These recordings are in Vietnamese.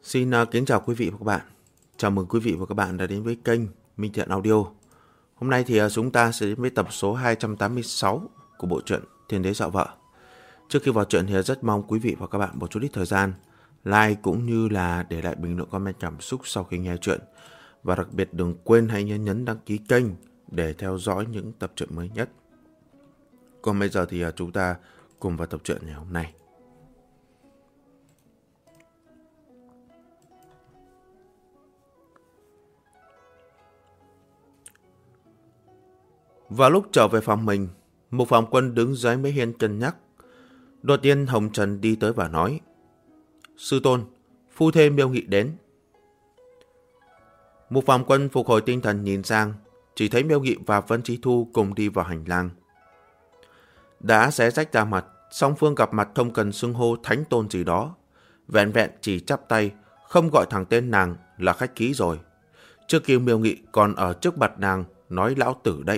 Xin kính chào quý vị và các bạn. Chào mừng quý vị và các bạn đã đến với kênh Minh Thiện Audio. Hôm nay thì chúng ta sẽ đến với tập số 286 của bộ truyện Thiên Đế Dọa Vợ. Trước khi vào truyện thì rất mong quý vị và các bạn một chút ít thời gian like cũng như là để lại bình luận comment cảm xúc sau khi nghe truyện. Và đặc biệt đừng quên hãy nhấn đăng ký kênh để theo dõi những tập truyện mới nhất. Còn bây giờ thì chúng ta cùng vào tập truyện ngày hôm nay. Vào lúc trở về phòng mình, Mục Phạm Quân đứng dưới mấy hiên cân nhắc. Đột nhiên Hồng Trần đi tới và nói: Sư tôn, phu thê Miêu Nghị đến. Mục Phạm Quân phục hồi tinh thần nhìn sang, chỉ thấy Miêu Nghị và Vân Chí Thu cùng đi vào hành lang. Đã xé rách ra mặt, song phương gặp mặt không cần xưng hô thánh tôn gì đó, vẹn vẹn chỉ chắp tay, không gọi thẳng tên nàng là khách khí rồi. Trước kia Miêu Nghị còn ở trước mặt nàng nói lão tử đấy.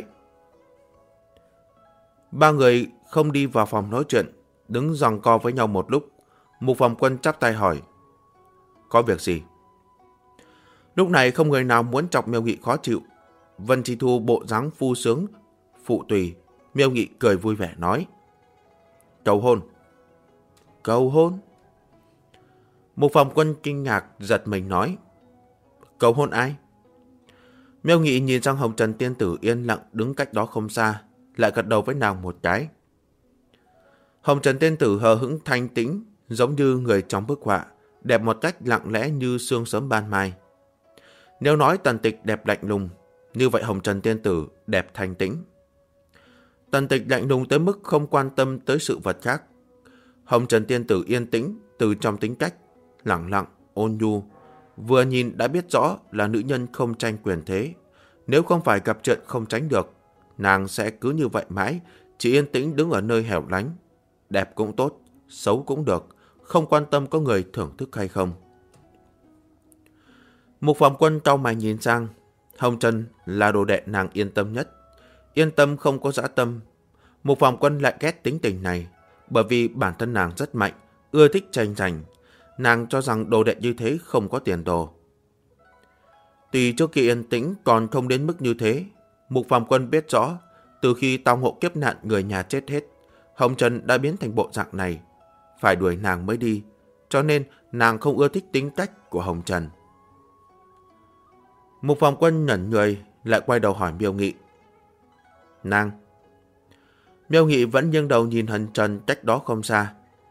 Ba người không đi vào phòng nói chuyện, đứng giằng co với nhau một lúc. Mục Phạm Quân chắp tay hỏi: Có việc gì? Lúc này không người nào muốn chọc Miêu Nghị khó chịu. Vân Chí Thu bộ dáng phu sướng phụ tùy. Miêu Nghị cười vui vẻ nói: Cầu hôn. Cầu hôn? Mục Phạm Quân kinh ngạc giật mình nói: Cầu hôn ai? Miêu Nghị nhìn sang Hồng Trần tiên tử yên lặng đứng cách đó không xa, lại gật đầu với nàng một cái. Hồng Trần tiên tử hờ hững thanh tĩnh, giống như người trong bức họa, đẹp một cách lặng lẽ như sương sớm ban mai. Nếu nói Tần Tịch đẹp lạnh lùng, như vậy Hồng Trần tiên tử đẹp thanh tĩnh. Tần Tịch lạnh lùng tới mức không quan tâm tới sự vật khác. Hồng Trần tiên tử yên tĩnh từ trong tính cách, lặng lặng, ôn nhu, vừa nhìn đã biết rõ là nữ nhân không tranh quyền thế. Nếu không phải gặp chuyện không tránh được, nàng sẽ cứ như vậy mãi, chỉ yên tĩnh đứng ở nơi hẻo lánh. Đẹp cũng tốt, xấu cũng được, không quan tâm có người thưởng thức hay không. Mục Phạm Quân cau mày nhìn sang. Hồng Trần là đồ đệ nàng yên tâm nhất. Yên tâm không có dã tâm. Mục Phạm Quân lại ghét tính tình này, bởi vì bản thân nàng rất mạnh, ưa thích tranh giành. Nàng cho rằng đồ đệ như thế không có tiền đồ. Tuy trước khi yên tĩnh còn không đến mức như thế, Mục Phạm Quân biết rõ, từ khi tao ngộ kiếp nạn người nhà chết hết, Hồng Trần đã biến thành bộ dạng này. Phải đuổi nàng mới đi, cho nên nàng không ưa thích tính cách của Hồng Trần. Mục Phạm Quân nhẫn người, lại quay đầu hỏi Miêu Nghị: Nàng? Miêu Nghị vẫn nghiêng đầu nhìn Hồng Trần cách đó không xa.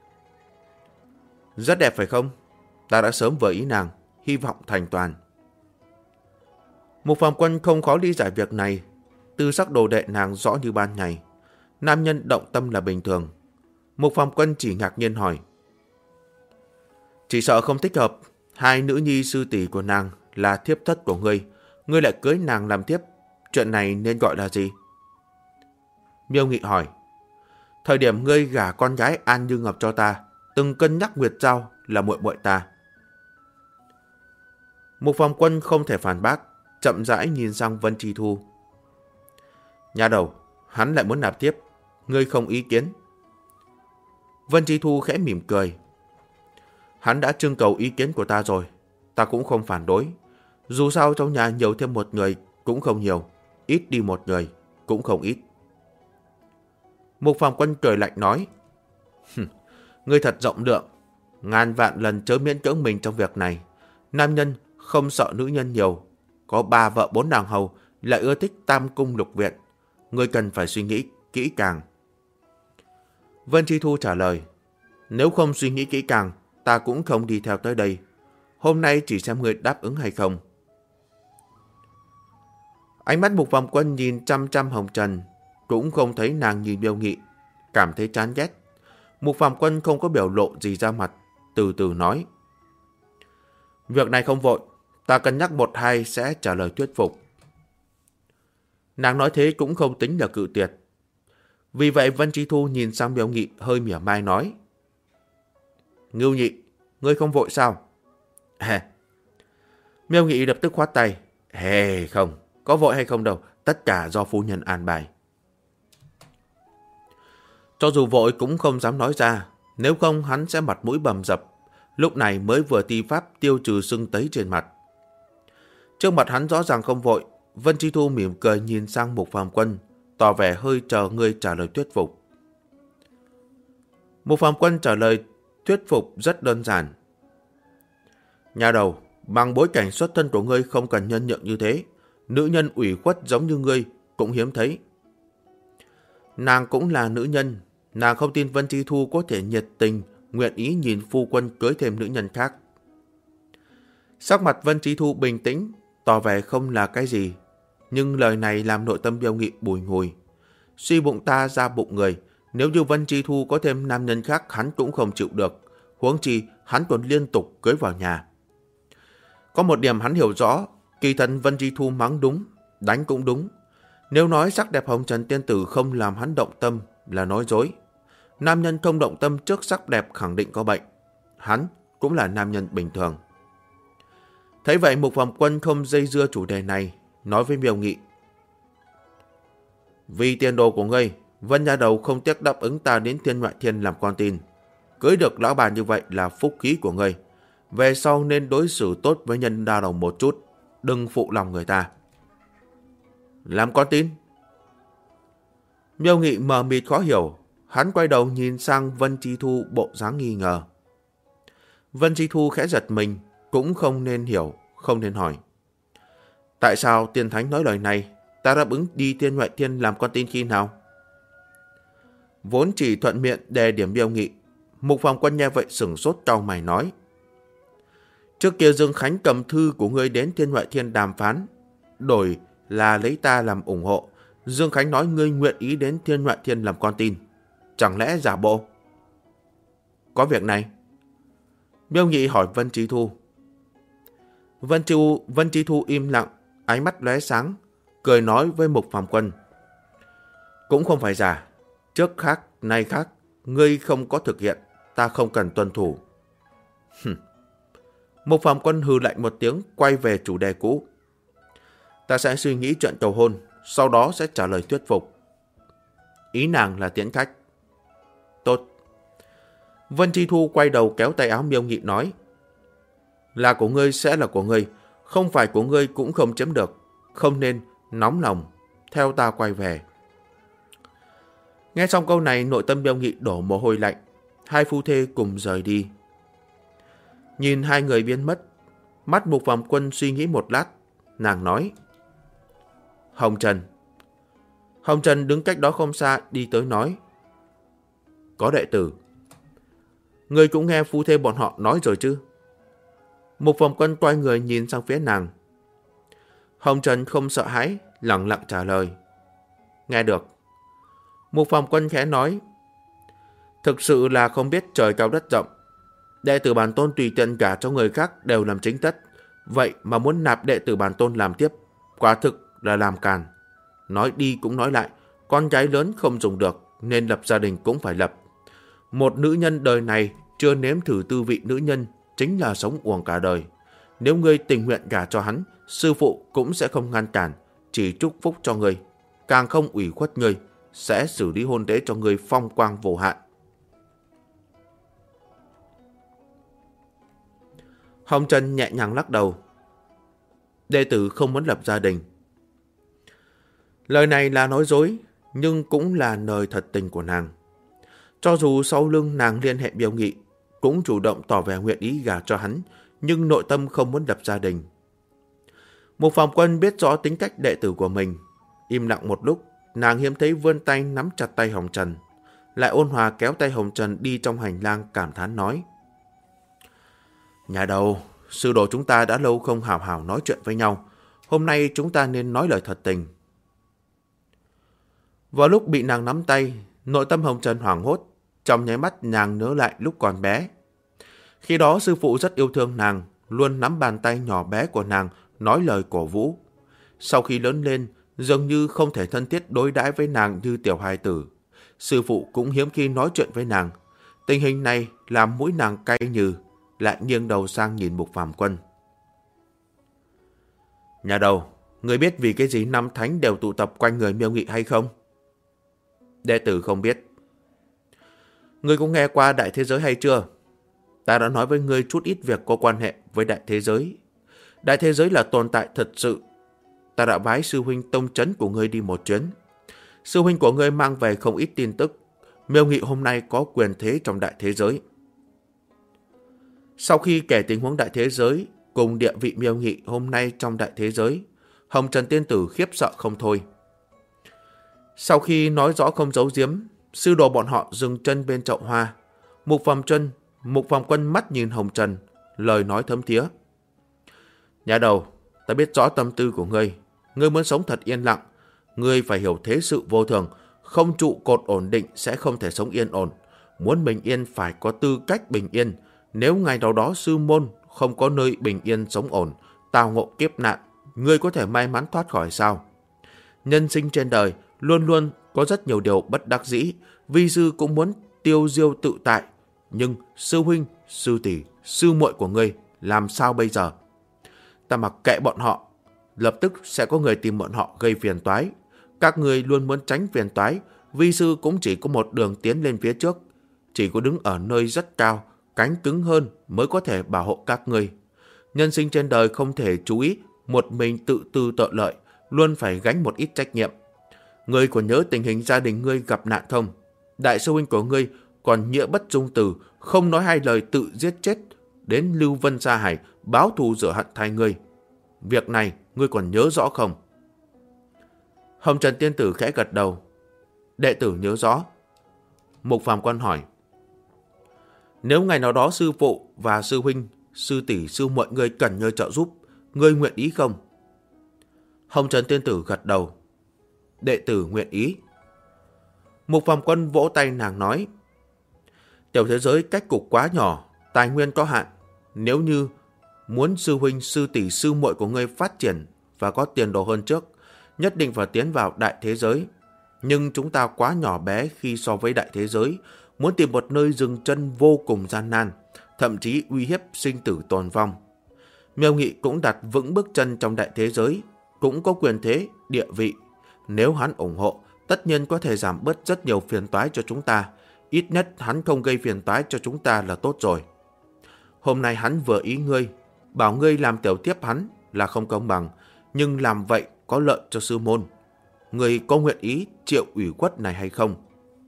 Rất đẹp phải không? Ta đã sớm vừa ý nàng, hy vọng thành toàn. Mục Phạm Quân không khó lý giải việc này. Tư sắc đồ đệ nàng rõ như ban ngày. Nam nhân động tâm là bình thường. Mục Phạm Quân chỉ ngạc nhiên hỏi: Chỉ sợ không thích hợp. Hai nữ nhi sư tỷ của nàng là thiếp thất của ngươi, ngươi lại cưới nàng làm thiếp, chuyện này nên gọi là gì? Miêu Nghị hỏi: Thời điểm ngươi gả con gái An Như Ngọc cho ta, từng cân nhắc Nguyệt Giao là muội muội ta. Mục Phạm Quân không thể phản bác, chậm rãi nhìn sang Vân Chí Thu. Nhà đầu, hắn lại muốn nạp tiếp, ngươi không ý kiến? Vân Chí Thu khẽ mỉm cười. Hắn đã trưng cầu ý kiến của ta rồi, ta cũng không phản đối. Dù sao trong nhà nhiều thêm một người cũng không nhiều, ít đi một người cũng không ít. Mục Phạm Quân cười lạnh nói: Ngươi thật rộng lượng, ngàn vạn lần chớ miễn cưỡng mình trong việc này. Nam nhân không sợ nữ nhân nhiều, có 3 vợ 4 nàng hầu, lại ưa thích tam cung lục viện. Ngươi cần phải suy nghĩ kỹ càng. Vân Chí Thu trả lời: Nếu không suy nghĩ kỹ càng, ta cũng không đi theo tới đây. Hôm nay chỉ xem ngươi đáp ứng hay không. Ánh mắt Mục Phạm Quân nhìn chăm chăm Hồng Trần, cũng không thấy nàng nhìn Miêu Nghị, cảm thấy chán ghét. Mục Phạm Quân không có biểu lộ gì ra mặt, từ từ nói: Việc này không vội, ta cân nhắc 1-2 sẽ trả lời thuyết phục. Nàng nói thế cũng không tính là cự tuyệt. Vì vậy Vân Chí Thu nhìn sang Miêu Nghị hơi mỉa mai nói: Ngưu Nhị, ngươi không vội sao? Miêu Nghị lập tức khoát tay: Không, có vội hay không đâu, tất cả do phu nhân an bài. Cho dù vội cũng không dám nói ra, nếu không hắn sẽ mặt mũi bầm dập, lúc này mới vừa thi pháp tiêu trừ sưng tấy trên mặt. Trước mặt hắn rõ ràng không vội, Vân Chi Thu mỉm cười nhìn sang Mục Phàm Quân, tỏ vẻ hơi chờ ngươi trả lời thuyết phục. Mục Phàm Quân trả lời thuyết phục rất đơn giản. Nhà đầu, bằng bối cảnh xuất thân của ngươi không cần nhân nhượng như thế, nữ nhân ủy khuất giống như ngươi cũng hiếm thấy. Nàng cũng là nữ nhân, nàng không tin Vân Chi Thu có thể nhiệt tình, nguyện ý nhìn phu quân cưới thêm nữ nhân khác. Sắc mặt Vân Chi Thu bình tĩnh, tỏ vẻ không là cái gì, nhưng lời này làm nội tâm Miêu Nghị bùi ngùi. Suy bụng ta ra bụng người, nếu như Vân Chi Thu có thêm nam nhân khác hắn cũng không chịu được, huống chi hắn còn liên tục cưới vào nhà. Có một điểm hắn hiểu rõ, kỳ thần Vân Chi Thu mắng đúng, đánh cũng đúng. Nếu nói sắc đẹp hồng trần tiên tử không làm hắn động tâm là nói dối. Nam nhân không động tâm trước sắc đẹp khẳng định có bệnh. Hắn cũng là nam nhân bình thường. Thấy vậy Mục Phàm Quân không dây dưa chủ đề này, nói với Miêu Nghị. Vì tiền đồ của ngươi, Vân nhà đầu không tiếc đáp ứng ta đến Thiên Ngoại Thiên làm con tin. Cưới được lão bà như vậy là phúc khí của ngươi. Về sau nên đối xử tốt với nhân đa đầu một chút, đừng phụ lòng người ta. Làm con tin? Miêu Nghị mờ mịt khó hiểu, hắn quay đầu nhìn sang Vân Chi Thu bộ dáng nghi ngờ. Vân Chi Thu khẽ giật mình, cũng không nên hiểu, không nên hỏi. Tại sao Tiên Thánh nói lời này? Ta đáp ứng đi Thiên Ngoại Thiên làm con tin khi nào? Vốn chỉ thuận miệng đề điểm Miêu Nghị, Mục Phàm Quân nghe vậy sửng sốt cau mày nói. Trước kia Dương Khánh cầm thư của ngươi đến Thiên Ngoại Thiên đàm phán, đổi là lấy ta làm ủng hộ. Dương Khánh nói ngươi nguyện ý đến Thiên Ngoại Thiên làm con tin. Chẳng lẽ giả bộ? Có việc này? Miêu Nghị hỏi Vân Chi Thu. Vân Chi Thu im lặng, ánh mắt lóe sáng, cười nói với Mục Phàm Quân. Cũng không phải giả, trước khác, nay khác, ngươi không có thực hiện, ta không cần tuân thủ. Mục Phàm Quân hừ lạnh một tiếng, quay về chủ đề cũ. Ta sẽ suy nghĩ chuyện cầu hôn, sau đó sẽ trả lời thuyết phục. Ý nàng là tiễn khách. Tốt. Vân Chi Thu quay đầu kéo tay áo Miêu Nghị nói. Là của ngươi sẽ là của ngươi, không phải của ngươi cũng không chiếm được, không nên nóng lòng, theo ta quay về. Nghe xong câu này, nội tâm Miêu Nghị đổ mồ hôi lạnh, hai phu thê cùng rời đi. Nhìn hai người biến mất, mắt Mục Phàm Quân suy nghĩ một lát, nàng nói. Hồng Trần. Hồng Trần đứng cách đó không xa đi tới nói. Có đệ tử. Ngươi cũng nghe phu thê bọn họ nói rồi chứ? Mục Phàm Quân quay người nhìn sang phía nàng. Hồng Trần không sợ hãi, lặng lặng trả lời. Nghe được. Mục Phàm Quân khẽ nói. Thực sự là không biết trời cao đất rộng. Đệ tử bản tôn tùy tiện cả cho người khác đều làm chính thất. Vậy mà muốn nạp đệ tử bản tôn làm tiếp, quả thực là làm càn. Nói đi cũng nói lại, con gái lớn không dùng được, nên lập gia đình cũng phải lập. Một nữ nhân đời này chưa nếm thử tư vị nữ nhân, chính là sống uổng cả đời. Nếu ngươi tình nguyện gả cho hắn, sư phụ cũng sẽ không ngăn cản, chỉ chúc phúc cho ngươi, càng không ủy khuất ngươi, sẽ xử lý hôn lễ cho ngươi phong quang vô hạn. Hồng Trần nhẹ nhàng lắc đầu. Đệ tử không muốn lập gia đình. Lời này là nói dối, nhưng cũng là lời thật tình của nàng. Cho dù sau lưng nàng liên hệ Miêu Nghị, cũng chủ động tỏ vẻ nguyện ý gả cho hắn, nhưng nội tâm không muốn lập gia đình. Mục Phàm Quân biết rõ tính cách đệ tử của mình. Im lặng một lúc, nàng hiếm thấy vươn tay nắm chặt tay Hồng Trần, lại ôn hòa kéo tay Hồng Trần đi trong hành lang cảm thán nói. Nhà đầu, sư đồ chúng ta đã lâu không hào hào nói chuyện với nhau. Hôm nay chúng ta nên nói lời thật tình. Vào lúc bị nàng nắm tay, nội tâm Hồng Trần hoảng hốt. Trong nháy mắt nàng nhớ lại lúc còn bé. Khi đó sư phụ rất yêu thương nàng, luôn nắm bàn tay nhỏ bé của nàng, nói lời cổ vũ. Sau khi lớn lên, dường như không thể thân thiết đối đãi với nàng như tiểu hài tử. Sư phụ cũng hiếm khi nói chuyện với nàng. Tình hình này làm mũi nàng cay nhừ, lại nghiêng đầu sang nhìn Mục Phàm Quân. Nhà đầu, người biết vì cái gì năm thánh đều tụ tập quanh người Miêu Nghị hay không? Đệ tử không biết. Người cũng nghe qua đại thế giới hay chưa? Ta đã nói với ngươi chút ít việc có quan hệ với đại thế giới. Đại thế giới là tồn tại thật sự. Ta đã bái sư huynh tông trấn của ngươi đi một chuyến. Sư huynh của ngươi mang về không ít tin tức. Miêu Nghị hôm nay có quyền thế trong đại thế giới. Sau khi kể tình huống đại thế giới cùng địa vị Miêu Nghị hôm nay trong đại thế giới, Hồng Trần Tiên Tử khiếp sợ không thôi. Sau khi nói rõ không giấu giếm, sư đồ bọn họ dừng chân bên chậu hoa. Mục Phàm Quân mắt nhìn Hồng Trần, lời nói thấm thía. Nhà đầu, ta biết rõ tâm tư của ngươi. Ngươi muốn sống thật yên lặng. Ngươi phải hiểu thế sự vô thường. Không trụ cột ổn định sẽ không thể sống yên ổn. Muốn bình yên phải có tư cách bình yên. Nếu ngày nào đó sư môn không có nơi bình yên sống ổn, tao ngộ kiếp nạn, ngươi có thể may mắn thoát khỏi sao? Nhân sinh trên đời luôn luôn có rất nhiều điều bất đắc dĩ. Vi sư cũng muốn tiêu diêu tự tại. Nhưng sư huynh, sư tỷ, sư muội của ngươi làm sao bây giờ? Ta mặc kệ bọn họ, lập tức sẽ có người tìm bọn họ gây phiền toái. Các ngươi luôn muốn tránh phiền toái, vi sư cũng chỉ có một đường tiến lên phía trước. Chỉ có đứng ở nơi rất cao, cánh cứng hơn mới có thể bảo hộ các ngươi. Nhân sinh trên đời không thể chú ý một mình tự tư tự lợi, luôn phải gánh một ít trách nhiệm. Ngươi còn nhớ tình hình gia đình ngươi gặp nạn không? Đại sư huynh của ngươi còn nghĩa bất dung từ, không nói hai lời tự giết chết, đến Lưu Vân Sa Hải báo thù rửa hận thay ngươi. Việc này ngươi còn nhớ rõ không? Hồng Trần Tiên Tử khẽ gật đầu. Đệ tử nhớ rõ. Mục Phàm Quân hỏi. Nếu ngày nào đó sư phụ và sư huynh, sư tỷ, sư muội ngươi cần nhờ trợ giúp, ngươi nguyện ý không? Hồng Trần Tiên Tử gật đầu. Đệ tử nguyện ý. Mục Phàm Quân vỗ tay nàng nói. Tiểu thế giới cách cục quá nhỏ, tài nguyên có hạn. Nếu như muốn sư huynh, sư tỷ, sư muội của ngươi phát triển và có tiền đồ hơn trước, nhất định phải tiến vào đại thế giới. Nhưng chúng ta quá nhỏ bé khi so với đại thế giới, muốn tìm một nơi dừng chân vô cùng gian nan, thậm chí uy hiếp sinh tử tồn vong. Miêu Nghị cũng đặt vững bước chân trong đại thế giới, cũng có quyền thế, địa vị. Nếu hắn ủng hộ, tất nhiên có thể giảm bớt rất nhiều phiền toái cho chúng ta. Ít nhất hắn không gây phiền toái cho chúng ta là tốt rồi. Hôm nay hắn vừa ý ngươi, bảo ngươi làm tiểu tiếp hắn là không công bằng, nhưng làm vậy có lợi cho sư môn. Ngươi có nguyện ý chịu ủy khuất này hay không?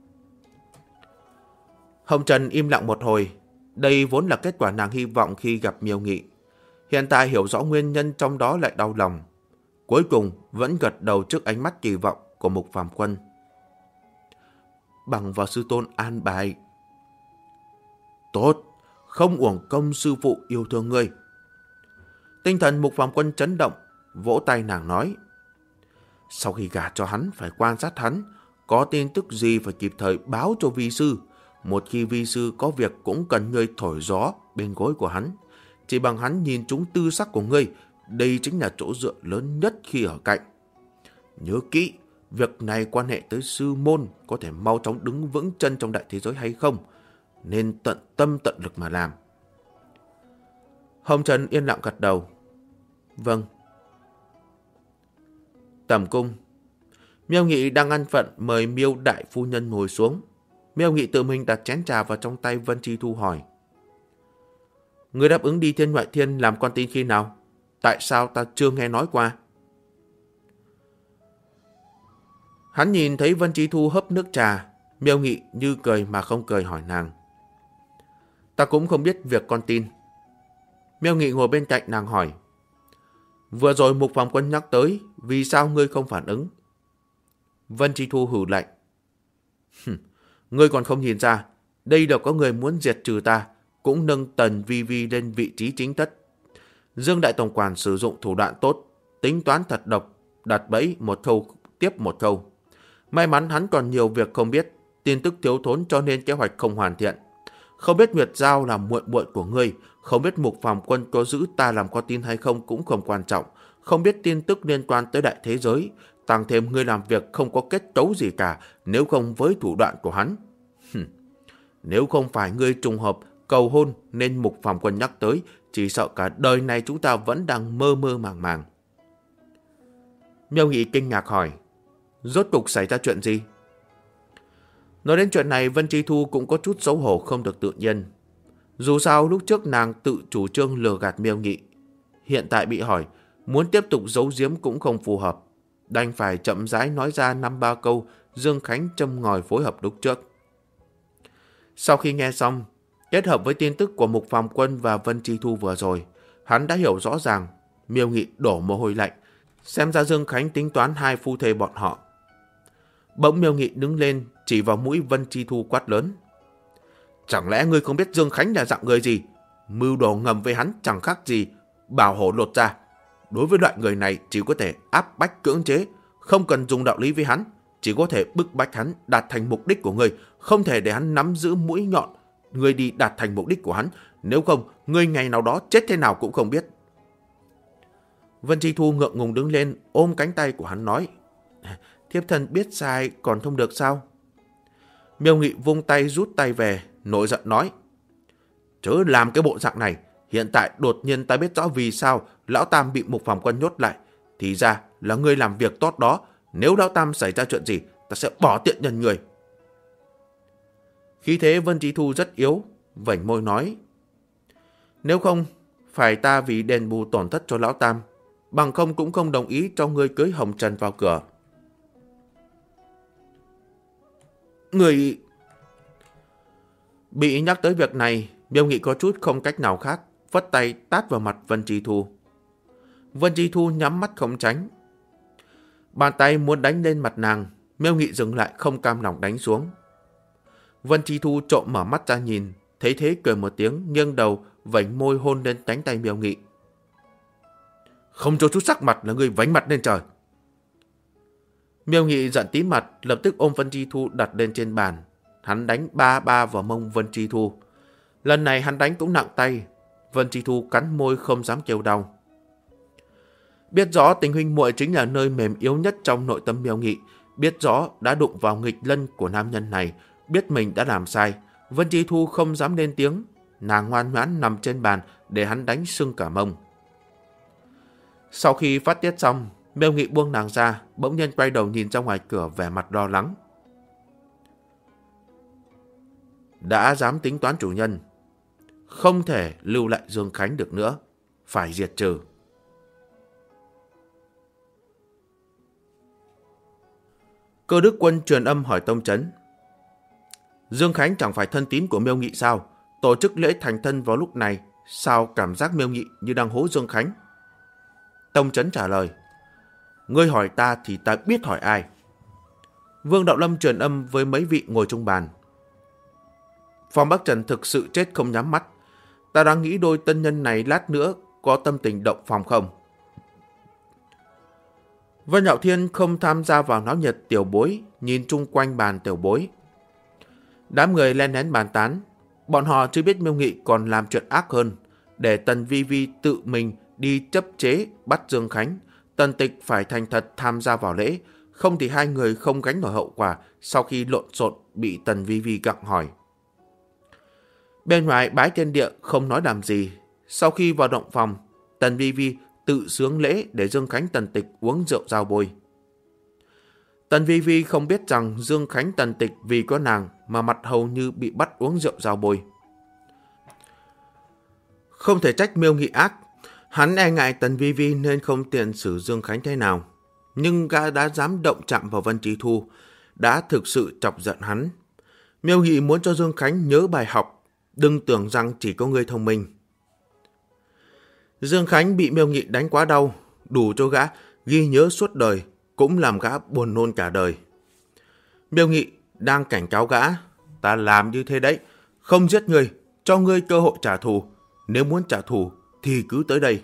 Hồng Trần im lặng một hồi. Đây vốn là kết quả nàng hy vọng khi gặp Miêu Nghị. Hiện tại hiểu rõ nguyên nhân trong đó lại đau lòng. Cuối cùng vẫn gật đầu trước ánh mắt kỳ vọng của Mục Phàm Quân. Bằng vào sư tôn an bài. Tốt, không uổng công sư phụ yêu thương ngươi. Tinh thần Mục Phàm Quân chấn động, vỗ tay nàng nói. Sau khi gả cho hắn phải quan sát hắn, có tin tức gì phải kịp thời báo cho vi sư. Một khi vi sư có việc cũng cần ngươi thổi gió bên gối của hắn. Chỉ bằng hắn nhìn trúng tư sắc của ngươi, đây chính là chỗ dựa lớn nhất khi ở cạnh. Nhớ kỹ, việc này quan hệ tới sư môn có thể mau chóng đứng vững chân trong đại thế giới hay không, nên tận tâm tận lực mà làm. Hồng Trần yên lặng gật đầu. Vâng. Tầm cung. Miêu Nghị đang ăn phận mời Miêu đại phu nhân ngồi xuống. Miêu Nghị tự mình đặt chén trà vào trong tay Vân Chi Thu hỏi. Người đáp ứng đi Thiên Ngoại Thiên làm con tin khi nào? Tại sao ta chưa nghe nói qua? Hắn nhìn thấy Vân Chi Thu hấp nước trà, Miêu Nghị như cười mà không cười hỏi nàng. Ta cũng không biết việc con tin. Miêu Nghị ngồi bên cạnh nàng hỏi. Vừa rồi Mục Phàm Quân nhắc tới, vì sao ngươi không phản ứng? Vân Chi Thu hừ lạnh. Ngươi còn không nhìn ra, đây đều có người muốn diệt trừ ta, cũng nâng Tần Vi Vi lên vị trí chính thất. Dương Đại Tổng Quản sử dụng thủ đoạn tốt, tính toán thật độc, đặt bẫy một câu tiếp một câu. May mắn hắn còn nhiều việc không biết, tin tức thiếu thốn cho nên kế hoạch không hoàn thiện. Không biết Nguyệt Giao là muội muội của ngươi, không biết Mục Phàm Quân có giữ ta làm con tin hay không cũng không quan trọng, không biết tin tức liên quan tới đại thế giới, tăng thêm ngươi làm việc không có kết cấu gì cả, nếu không với thủ đoạn của hắn. Nếu không phải ngươi trùng hợp cầu hôn nên Mục Phàm Quân nhắc tới, chỉ sợ cả đời này chúng ta vẫn đang mơ mơ màng màng. Miêu Nghị kinh ngạc hỏi, rốt cuộc xảy ra chuyện gì? Nói đến chuyện này, Vân Chi Thu cũng có chút xấu hổ không được tự nhiên. Dù sao lúc trước nàng tự chủ trương lừa gạt Miêu Nghị. Hiện tại bị hỏi, muốn tiếp tục giấu giếm cũng không phù hợp. Đành phải chậm rãi nói ra 5-3 câu Dương Khánh châm ngòi phối hợp lúc trước. Sau khi nghe xong, kết hợp với tin tức của Mục Phàm Quân và Vân Chi Thu vừa rồi, hắn đã hiểu rõ ràng. Miêu Nghị đổ mồ hôi lạnh, xem ra Dương Khánh tính toán hai phu thê bọn họ. Bỗng Miêu Nghị đứng lên, chỉ vào mũi Vân Chi Thu quát lớn. Chẳng lẽ ngươi không biết Dương Khánh là dạng người gì? Mưu đồ ngầm với hắn chẳng khác gì bảo hổ lột ra. Đối với loại người này chỉ có thể áp bách cưỡng chế, không cần dùng đạo lý với hắn, chỉ có thể bức bách hắn đạt thành mục đích của ngươi, không thể để hắn nắm giữ mũi nhọn ngươi đi đạt thành mục đích của hắn, nếu không ngươi ngày nào đó chết thế nào cũng không biết. Vân Chi Thu ngượng ngùng đứng lên, ôm cánh tay của hắn nói, thiếp thân biết sai còn không được sao? Miêu Nghị vung tay rút tay về, nổi giận nói, chớ làm cái bộ dạng này, hiện tại đột nhiên ta biết rõ vì sao Lão Tam bị Mục Phàm Quân nhốt lại, thì ra là ngươi làm việc tốt đó, nếu Lão Tam xảy ra chuyện gì, ta sẽ bỏ tiện nhân người. Khí thế Vân Chi Thu rất yếu, vảnh môi nói, nếu không phải ta vì đền bù tổn thất cho Lão Tam, bằng không cũng không đồng ý cho ngươi cưới Hồng Trần vào cửa. Người... Bị nhắc tới việc này, Miêu Nghị có chút không cách nào khác, vất tay tát vào mặt Vân Chi Thu. Vân Chi Thu nhắm mắt không tránh. Bàn tay muốn đánh lên mặt nàng, Miêu Nghị dừng lại không cam lòng đánh xuống. Vân Chi Thu trộm mở mắt ra nhìn, thấy thế cười một tiếng, nghiêng đầu, vảnh môi hôn lên cánh tay Miêu Nghị. Không cho chút sắc mặt là người vánh mặt lên trời. Miêu Nghị giận tím mặt, lập tức ôm Vân Chi Thu đặt lên trên bàn. Hắn đánh ba vào mông Vân Chi Thu. Lần này hắn đánh cũng nặng tay. Vân Chi Thu cắn môi không dám kêu đau. Biết rõ tình huynh muội chính là nơi mềm yếu nhất trong nội tâm Miêu Nghị. Biết rõ đã đụng vào nghịch lân của nam nhân này. Biết mình đã làm sai. Vân Chi Thu không dám lên tiếng. Nàng ngoan ngoãn nằm trên bàn để hắn đánh sưng cả mông. Sau khi phát tiết xong, Miêu Nghị buông nàng ra, bỗng nhiên quay đầu nhìn ra ngoài cửa vẻ mặt lo lắng. Đã dám tính toán chủ nhân, không thể lưu lại Dương Khánh được nữa, phải diệt trừ. Cơ Đức Quân truyền âm hỏi Tông Chấn. Dương Khánh chẳng phải thân tín của Miêu Nghị sao? Tổ chức lễ thành thân vào lúc này, sao cảm giác Miêu Nghị như đang hố Dương Khánh? Tông Chấn trả lời. Ngươi hỏi ta thì ta biết hỏi ai. Vương Đạo Lâm truyền âm với mấy vị ngồi chung bàn. Phong Bắc Trần thực sự chết không nhắm mắt. Ta đang nghĩ đôi tân nhân này lát nữa có tâm tình động phòng không? Vân Hạo Thiên không tham gia vào náo nhiệt tiểu bối, nhìn chung quanh bàn tiểu bối. Đám người len lén bàn tán. Bọn họ chưa biết Miêu Nghị còn làm chuyện ác hơn, để Tần Vi Vi tự mình đi chấp chế bắt Dương Khánh. Tần Tịch phải thành thật tham gia vào lễ, không thì hai người không gánh nổi hậu quả sau khi lộn xộn bị Tần Vi Vi gặng hỏi. Bên ngoài bái thiên địa không nói làm gì. Sau khi vào động phòng, Tần Vi Vi tự sướng lễ để Dương Khánh Tần Tịch uống rượu giao bôi. Tần Vi Vi không biết rằng Dương Khánh Tần Tịch vì có nàng mà mặt hầu như bị bắt uống rượu giao bôi. Không thể trách Miêu Nghị ác. Hắn e ngại Tần Vi Vi nên không tiện xử Dương Khánh thế nào. Nhưng gã đã dám động chạm vào Vân Chi Thu, đã thực sự chọc giận hắn. Miêu Nghị muốn cho Dương Khánh nhớ bài học, đừng tưởng rằng chỉ có người thông minh. Dương Khánh bị Miêu Nghị đánh quá đau, đủ cho gã ghi nhớ suốt đời, cũng làm gã buồn nôn cả đời. Miêu Nghị đang cảnh cáo gã, ta làm như thế đấy, không giết người, cho ngươi cơ hội trả thù. Nếu muốn trả thù thì cứ tới đây.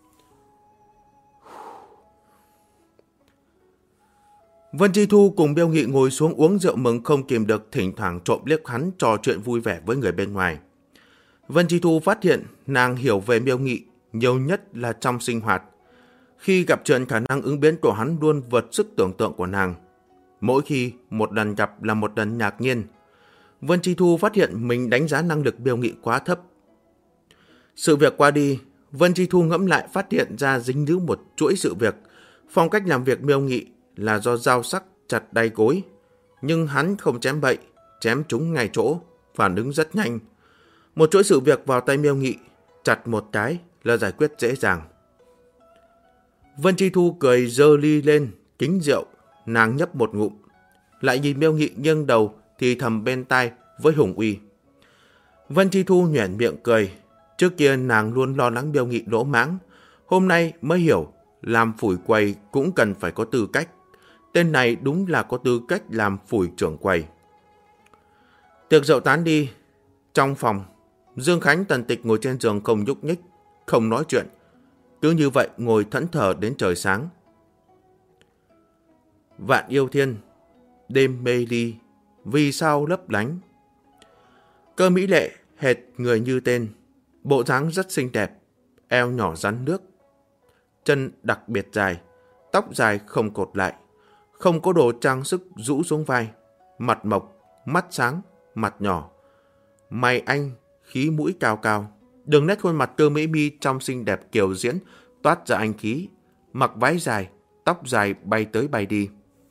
Vân Chi Thu cùng Miêu Nghị ngồi xuống uống rượu mừng không kìm được, thỉnh thoảng trộm liếc hắn trò chuyện vui vẻ với người bên ngoài. Vân Chi Thu phát hiện nàng hiểu về Miêu Nghị nhiều nhất là trong sinh hoạt. Khi gặp chuyện, khả năng ứng biến của hắn luôn vượt sức tưởng tượng của nàng. Mỗi khi một lần gặp là một lần ngạc nhiên. Vân Chi Thu phát hiện mình đánh giá năng lực Miêu Nghị quá thấp. Sự việc qua đi, Vân Chi Thu ngẫm lại phát hiện ra dính líu một chuỗi sự việc. Phong cách làm việc Miêu Nghị là do dao sắc chặt đay gối. Nhưng hắn không chém bậy, chém trúng ngay chỗ, phản ứng rất nhanh. Một chuỗi sự việc vào tay Miêu Nghị, chặt một cái là giải quyết dễ dàng. Vân Chi Thu cười giơ ly lên, kính rượu, nàng nhấp một ngụm. Lại nhìn Miêu Nghị nghiêng đầu thì thầm bên tai với Hùng Uy. Vân Chi Thu nhoẻn miệng cười. Trước kia nàng luôn lo lắng Miêu Nghị lỗ mãng. Hôm nay mới hiểu, làm phủi quầy cũng cần phải có tư cách. Tên này đúng là có tư cách làm phủi trưởng quầy. Tiệc rượu tán đi. Trong phòng, Dương Khánh Tần Tịch ngồi trên giường không nhúc nhích, không nói chuyện. Cứ như vậy ngồi thẫn thờ đến trời sáng. Vạn yêu thiên, đêm mê ly, vì sao lấp lánh. Cơ mỹ lệ hệt người như tên, bộ dáng rất xinh đẹp, eo nhỏ rắn nước, chân đặc biệt dài, tóc dài không cột lại, không có đồ trang sức rũ xuống vai, mặt mộc, mắt sáng, mặt nhỏ, mày anh, khí mũi cao cao. Đường nét khuôn mặt Cơ Mỹ Mi trong xinh đẹp kiều diễn toát ra anh khí, mặc váy dài, tóc dài bay tới bay đi.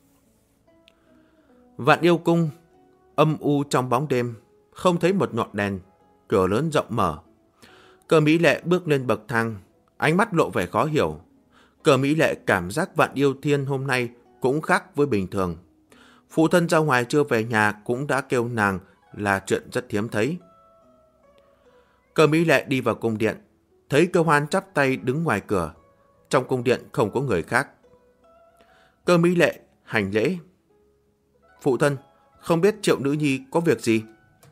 Vạn yêu cung, âm u trong bóng đêm, không thấy một ngọn đèn, cửa lớn rộng mở. Cơ Mỹ Lệ bước lên bậc thang, ánh mắt lộ vẻ khó hiểu. Cơ Mỹ Lệ cảm giác Vạn Yêu Thiên hôm nay cũng khác với bình thường. Phụ thân ra ngoài chưa về nhà cũng đã kêu nàng là chuyện rất hiếm thấy. Cơ Mỹ Lệ đi vào cung điện, thấy Cơ Hoan chắp tay đứng ngoài cửa. Trong cung điện không có người khác. Cơ Mỹ Lệ hành lễ. Phụ thân, không biết Triệu nữ nhi có việc gì?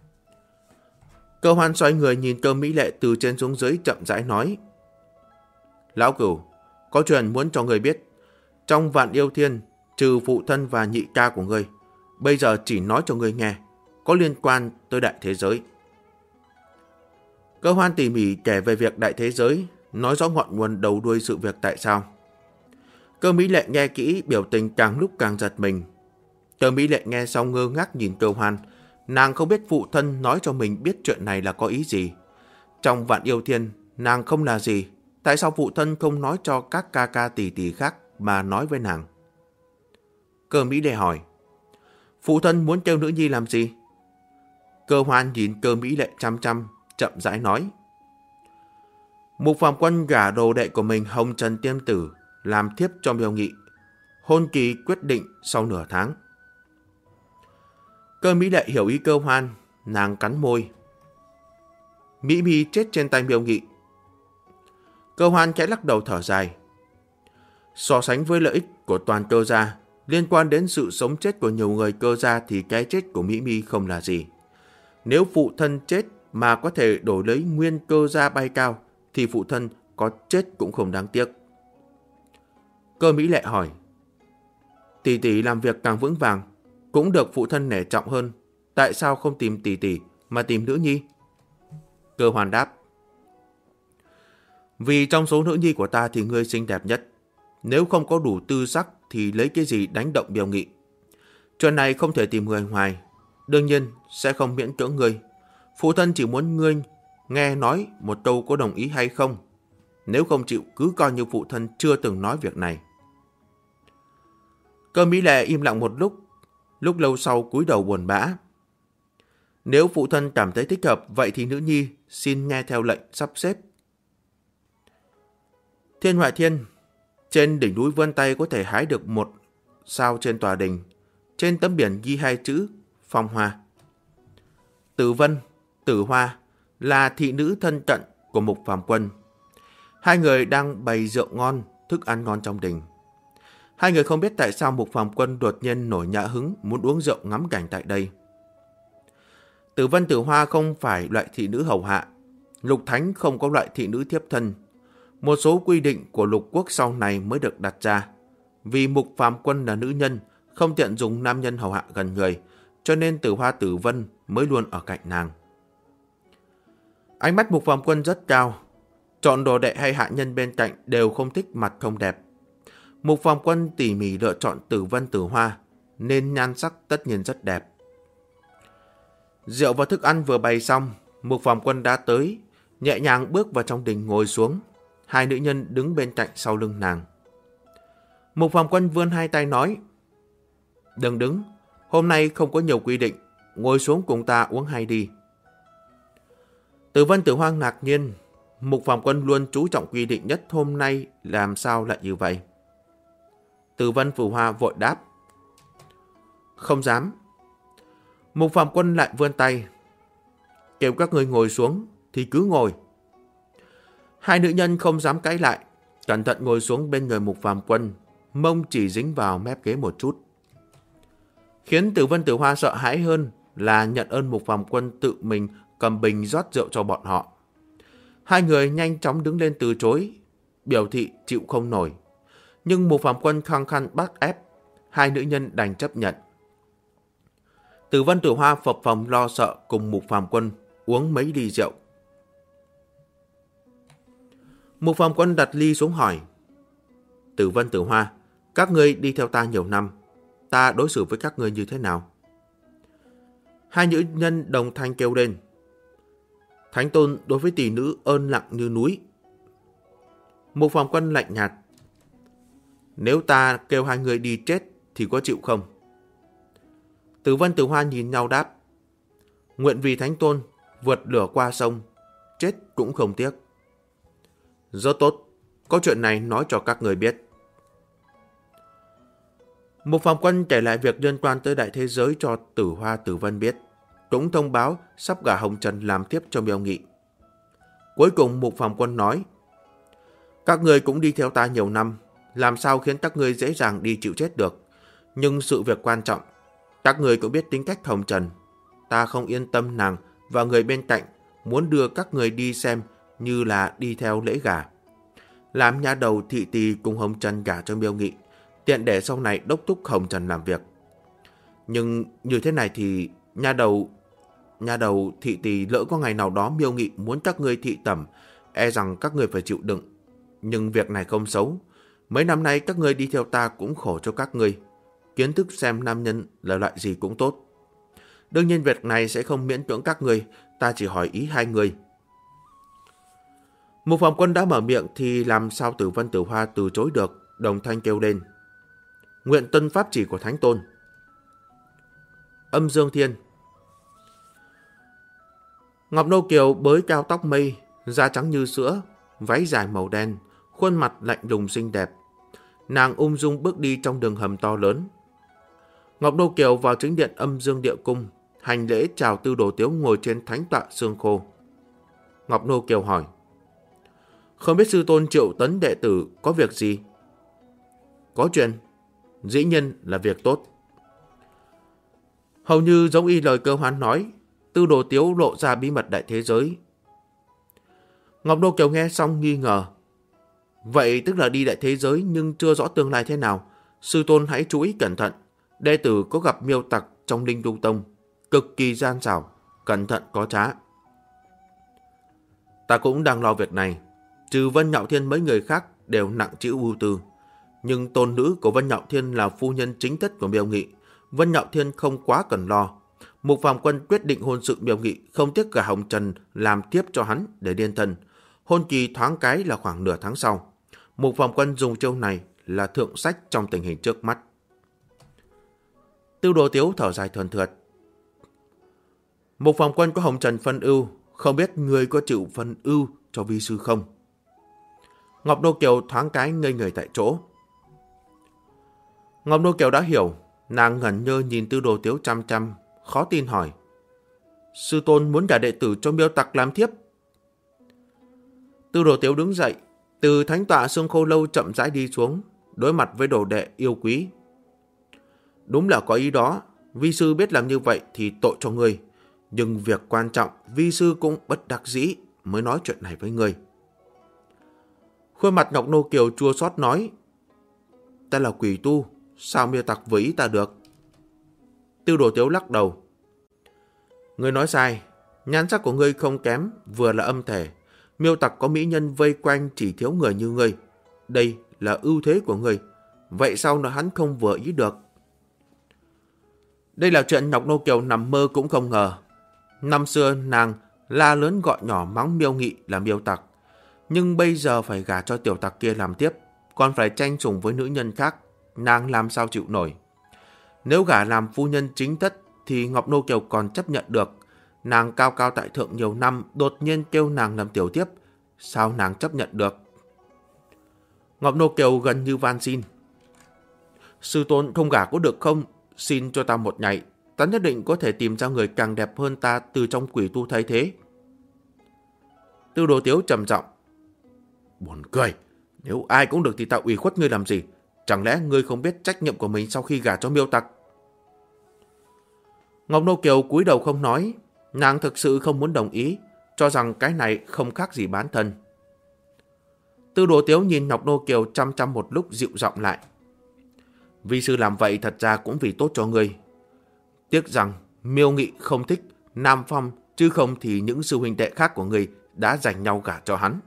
Cơ Hoan xoay người nhìn Cơ Mỹ Lệ từ trên xuống dưới chậm rãi nói. Lão Cửu, có chuyện muốn cho người biết. Trong Vạn Yêu Thiên, trừ phụ thân và nhị ca của ngươi, bây giờ chỉ nói cho ngươi nghe, có liên quan tới đại thế giới. Cơ Hoan tỉ mỉ kể về việc đại thế giới, nói rõ ngọn nguồn đầu đuôi sự việc tại sao. Cơ Mỹ Lệ nghe kỹ, biểu tình càng lúc càng giật mình. Cơ Mỹ Lệ nghe xong ngơ ngác nhìn Cơ Hoan, nàng không biết phụ thân nói cho mình biết chuyện này là có ý gì. Trong Vạn Yêu Thiên, nàng không là gì, tại sao phụ thân không nói cho các ca ca tỷ tỷ khác mà nói với nàng? Cơ Mỹ Lệ hỏi, phụ thân muốn kêu nữ nhi làm gì? Cơ Hoan nhìn Cơ Mỹ Lệ chăm chăm, chậm rãi nói. Mục Phạm Quân gả đồ đệ của mình Hồng Trần Tiêm Tử làm thiếp cho Miêu Nghị. Hôn kỳ quyết định sau nửa tháng. Cơ Mỹ Lệ hiểu ý Cơ Hoan, nàng cắn môi. Mỹ Mi chết trên tay Miêu Nghị. Cơ Hoan khẽ lắc đầu thở dài. So sánh với lợi ích của toàn Cơ gia, liên quan đến sự sống chết của nhiều người Cơ gia thì cái chết của Mỹ Mi không là gì. Nếu phụ thân chết mà có thể đổi lấy nguyên Cơ gia bay cao, thì phụ thân có chết cũng không đáng tiếc. Cơ Mỹ Lệ hỏi, tỷ tỷ làm việc càng vững vàng, cũng được phụ thân nể trọng hơn, tại sao không tìm tỷ tỷ mà tìm nữ nhi? Cơ Hoan đáp, vì trong số nữ nhi của ta thì ngươi xinh đẹp nhất. Nếu không có đủ tư sắc thì lấy cái gì đánh động Miêu Nghị. Chuyện này không thể tìm người ngoài, đương nhiên sẽ không miễn cưỡng ngươi. Phụ thân chỉ muốn ngươi nghe nói một câu có đồng ý hay không. Nếu không chịu cứ coi như phụ thân chưa từng nói việc này. Cơ Mỹ Lệ im lặng một lúc lâu sau cúi đầu buồn bã. Nếu phụ thân cảm thấy thích hợp, vậy thì nữ nhi xin nghe theo lệnh sắp xếp. Thiên Hoại Thiên, trên đỉnh núi vươn tay có thể hái được một sao trên tòa đình. Trên tấm biển ghi hai chữ Phong Hoa. Tử Vân, Tử Hoa là thị nữ thân cận của Mục Phạm Quân. Hai người đang bày rượu ngon, thức ăn ngon trong đình. Hai người không biết tại sao Mục Phạm Quân đột nhiên nổi nhã hứng muốn uống rượu ngắm cảnh tại đây. Tử Vân Tử Hoa không phải loại thị nữ hầu hạ. Lục Thánh không có loại thị nữ thiếp thân. Một số quy định của lục quốc sau này mới được đặt ra. Vì Mục Phạm Quân là nữ nhân, không tiện dùng nam nhân hầu hạ gần người, cho nên Tử Hoa Tử Vân mới luôn ở cạnh nàng. Ánh mắt Mục Phạm Quân rất cao. Chọn đồ đệ hay hạ nhân bên cạnh đều không thích mặt không đẹp. Mục Phạm Quân tỉ mỉ lựa chọn Tử Vân Tử Hoa, nên nhan sắc tất nhiên rất đẹp. Rượu và thức ăn vừa bày xong, Mục Phạm Quân đã tới, nhẹ nhàng bước vào trong đình ngồi xuống. Hai nữ nhân đứng bên cạnh sau lưng nàng. Mục Phạm Quân vươn hai tay nói, đừng đứng, hôm nay không có nhiều quy định, ngồi xuống cùng ta uống hay đi. Từ Vân Tử Hoa ngạc nhiên, Mục Phàm Quân luôn chú trọng quy định nhất, hôm nay làm sao lại như vậy? Từ Vân Tử Hoa vội đáp. Không dám. Mục Phàm Quân lại vươn tay. Kêu các người ngồi xuống thì cứ ngồi. Hai nữ nhân không dám cãi lại, cẩn thận ngồi xuống bên người Mục Phàm Quân, mông chỉ dính vào mép ghế một chút. Khiến Từ Vân Tử Hoa sợ hãi hơn là nhận ơn Mục Phàm Quân tự mình cầm bình rót rượu cho bọn họ. Hai người nhanh chóng đứng lên từ chối, biểu thị chịu không nổi. Nhưng Mục Phàm Quân khăng khăng bắt ép, hai nữ nhân đành chấp nhận. Từ Vân Tử Hoa phập phồng lo sợ cùng Mục Phàm Quân uống mấy ly rượu. Mục Phàm Quân đặt ly xuống hỏi. Từ Vân Tử Hoa, các ngươi đi theo ta nhiều năm, ta đối xử với các ngươi như thế nào? Hai nữ nhân đồng thanh kêu lên. Thánh Tôn đối với tỷ nữ ơn nặng như núi. Mục Phàm Quân lạnh nhạt. Nếu ta kêu hai người đi chết thì có chịu không? Từ Vân Tử Hoa nhìn nhau đáp. Nguyện vì Thánh Tôn vượt lửa qua sông, chết cũng không tiếc. Rất tốt, có chuyện này nói cho các người biết. Mục Phàm Quân kể lại việc liên quan tới đại thế giới cho Tử Hoa Tử Vân biết, cũng thông báo sắp gả Hồng Trần làm tiếp cho Miêu Nghị. Cuối cùng Mục Phàm Quân nói, các người cũng đi theo ta nhiều năm, làm sao khiến các người dễ dàng đi chịu chết được. Nhưng sự việc quan trọng, các người cũng biết tính cách Hồng Trần. Ta không yên tâm nàng và người bên cạnh, muốn đưa các người đi xem như là đi theo lễ gả. Làm nha đầu thị tỳ cùng Hồng Trần gả cho Miêu Nghị, tiện để sau này đốc thúc Hồng Trần làm việc. Nhưng như thế này thì nha đầu thị tỳ lỡ có ngày nào đó Miêu Nghị muốn các ngươi thị tẩm, e rằng các ngươi phải chịu đựng. Nhưng việc này không xấu. Mấy năm nay các ngươi đi theo ta cũng khổ cho các ngươi. Kiến thức xem nam nhân là loại gì cũng tốt. Đương nhiên việc này sẽ không miễn cưỡng các ngươi, ta chỉ hỏi ý hai người. Mục Phàm Quân đã mở miệng thì làm sao Tử Vân Tử Hoa từ chối được, đồng thanh kêu lên. Nguyện tuân pháp chỉ của Thánh Tôn. Âm Dương Thiên. Ngọc Nô Kiều bới cao tóc mây, da trắng như sữa, váy dài màu đen, khuôn mặt lạnh lùng xinh đẹp. Nàng ung dung bước đi trong đường hầm to lớn. Ngọc Nô Kiều vào chính điện Âm Dương Địa Cung, hành lễ chào Tư Đồ Tiếu ngồi trên thánh tọa xương khô. Ngọc Nô Kiều hỏi, không biết sư tôn Triệu Tấn đệ tử có việc gì? Có chuyện, dĩ nhiên là việc tốt. Hầu như giống y lời Cơ Hoán nói, Tư Đồ Tiếu lộ ra bí mật đại thế giới. Ngọc Nô Kiều nghe xong nghi ngờ. Vậy tức là đi đại thế giới nhưng chưa rõ tương lai thế nào. Sư tôn hãy chú ý cẩn thận. Đệ tử có gặp miêu tặc trong Linh Trung Tông, cực kỳ gian xảo, cẩn thận có trá. Ta cũng đang lo việc này. Trừ Vân Nhạo Thiên mấy người khác đều nặng chịu ưu tư. Nhưng tôn nữ của Vân Nhạo Thiên là phu nhân chính thất của Miêu Nghị. Vân Nhạo Thiên không quá cần lo. Mục Phàm Quân quyết định hôn sự Miêu Nghị, không tiếc cả Hồng Trần làm tiếp cho hắn để điên thân. Hôn kỳ thoáng cái là khoảng nửa tháng sau. Mục Phàm Quân dùng chiêu này là thượng sách trong tình hình trước mắt. Tư Đồ Tiếu thở dài thườn thượt. Mục Phàm Quân có Hồng Trần phân ưu, không biết người có chịu phân ưu cho vi sư không? Ngọc Nô Kiều thoáng cái ngây người tại chỗ. Ngọc Nô Kiều đã hiểu, nàng ngẩn ngơ nhìn Tư Đồ Tiếu chăm chăm, khó tin hỏi. Sư tôn muốn gả đệ tử cho miêu tặc làm thiếp? Tư Đồ Tiếu đứng dậy, từ thánh tọa xương khô lâu chậm rãi đi xuống, đối mặt với đồ đệ yêu quý. Đúng là có ý đó, vi sư biết làm như vậy thì tội cho ngươi. Nhưng việc quan trọng, vi sư cũng bất đắc dĩ mới nói chuyện này với ngươi. Khuôn mặt Ngọc Nô Kiều chua xót nói, ta là quỷ tu, sao miêu tặc với ý ta được? Tư Đồ Tiếu lắc đầu. Ngươi nói sai, nhan sắc của ngươi không kém, vừa là âm thể. Miêu tặc có mỹ nhân vây quanh, chỉ thiếu người như ngươi. Đây là ưu thế của ngươi. Vậy sao nó hắn không vừa ý được? Đây là chuyện Ngọc Nô Kiều nằm mơ cũng không ngờ. Năm xưa nàng la lớn gọi nhỏ mắng Miêu Nghị là miêu tặc. Nhưng bây giờ phải gả cho tiểu tặc kia làm tiếp, còn phải tranh sủng với nữ nhân khác, nàng làm sao chịu nổi. Nếu gả làm phu nhân chính thất thì Ngọc Nô Kiều còn chấp nhận được, Nàng cao cao tại thượng nhiều năm, đột nhiên kêu nàng làm tiểu thiếp, sao nàng chấp nhận được? Ngọc Nô Kiều gần như van xin. Sư tôn không gả có được không? Xin cho ta một ngày, ta nhất định có thể tìm ra người càng đẹp hơn ta từ trong quỷ tu thay thế. Tư Đồ Tiếu trầm giọng. Buồn cười, nếu ai cũng được thì ta ủy khuất ngươi làm gì? Chẳng lẽ ngươi không biết trách nhiệm của mình sau khi gả cho Miêu Tặc? Ngọc Nô Kiều cúi đầu không nói, nàng thực sự không muốn đồng ý, cho rằng cái này không khác gì bán thân. Tư Đồ Tiếu nhìn Ngọc Nô Kiều chăm chăm một lúc dịu giọng lại. Vi sư làm vậy thật ra cũng vì tốt cho ngươi. Tiếc rằng Miêu Nghị không thích Nam Phong, chứ không thì những sư huynh đệ khác của ngươi đã giành nhau gả cho hắn.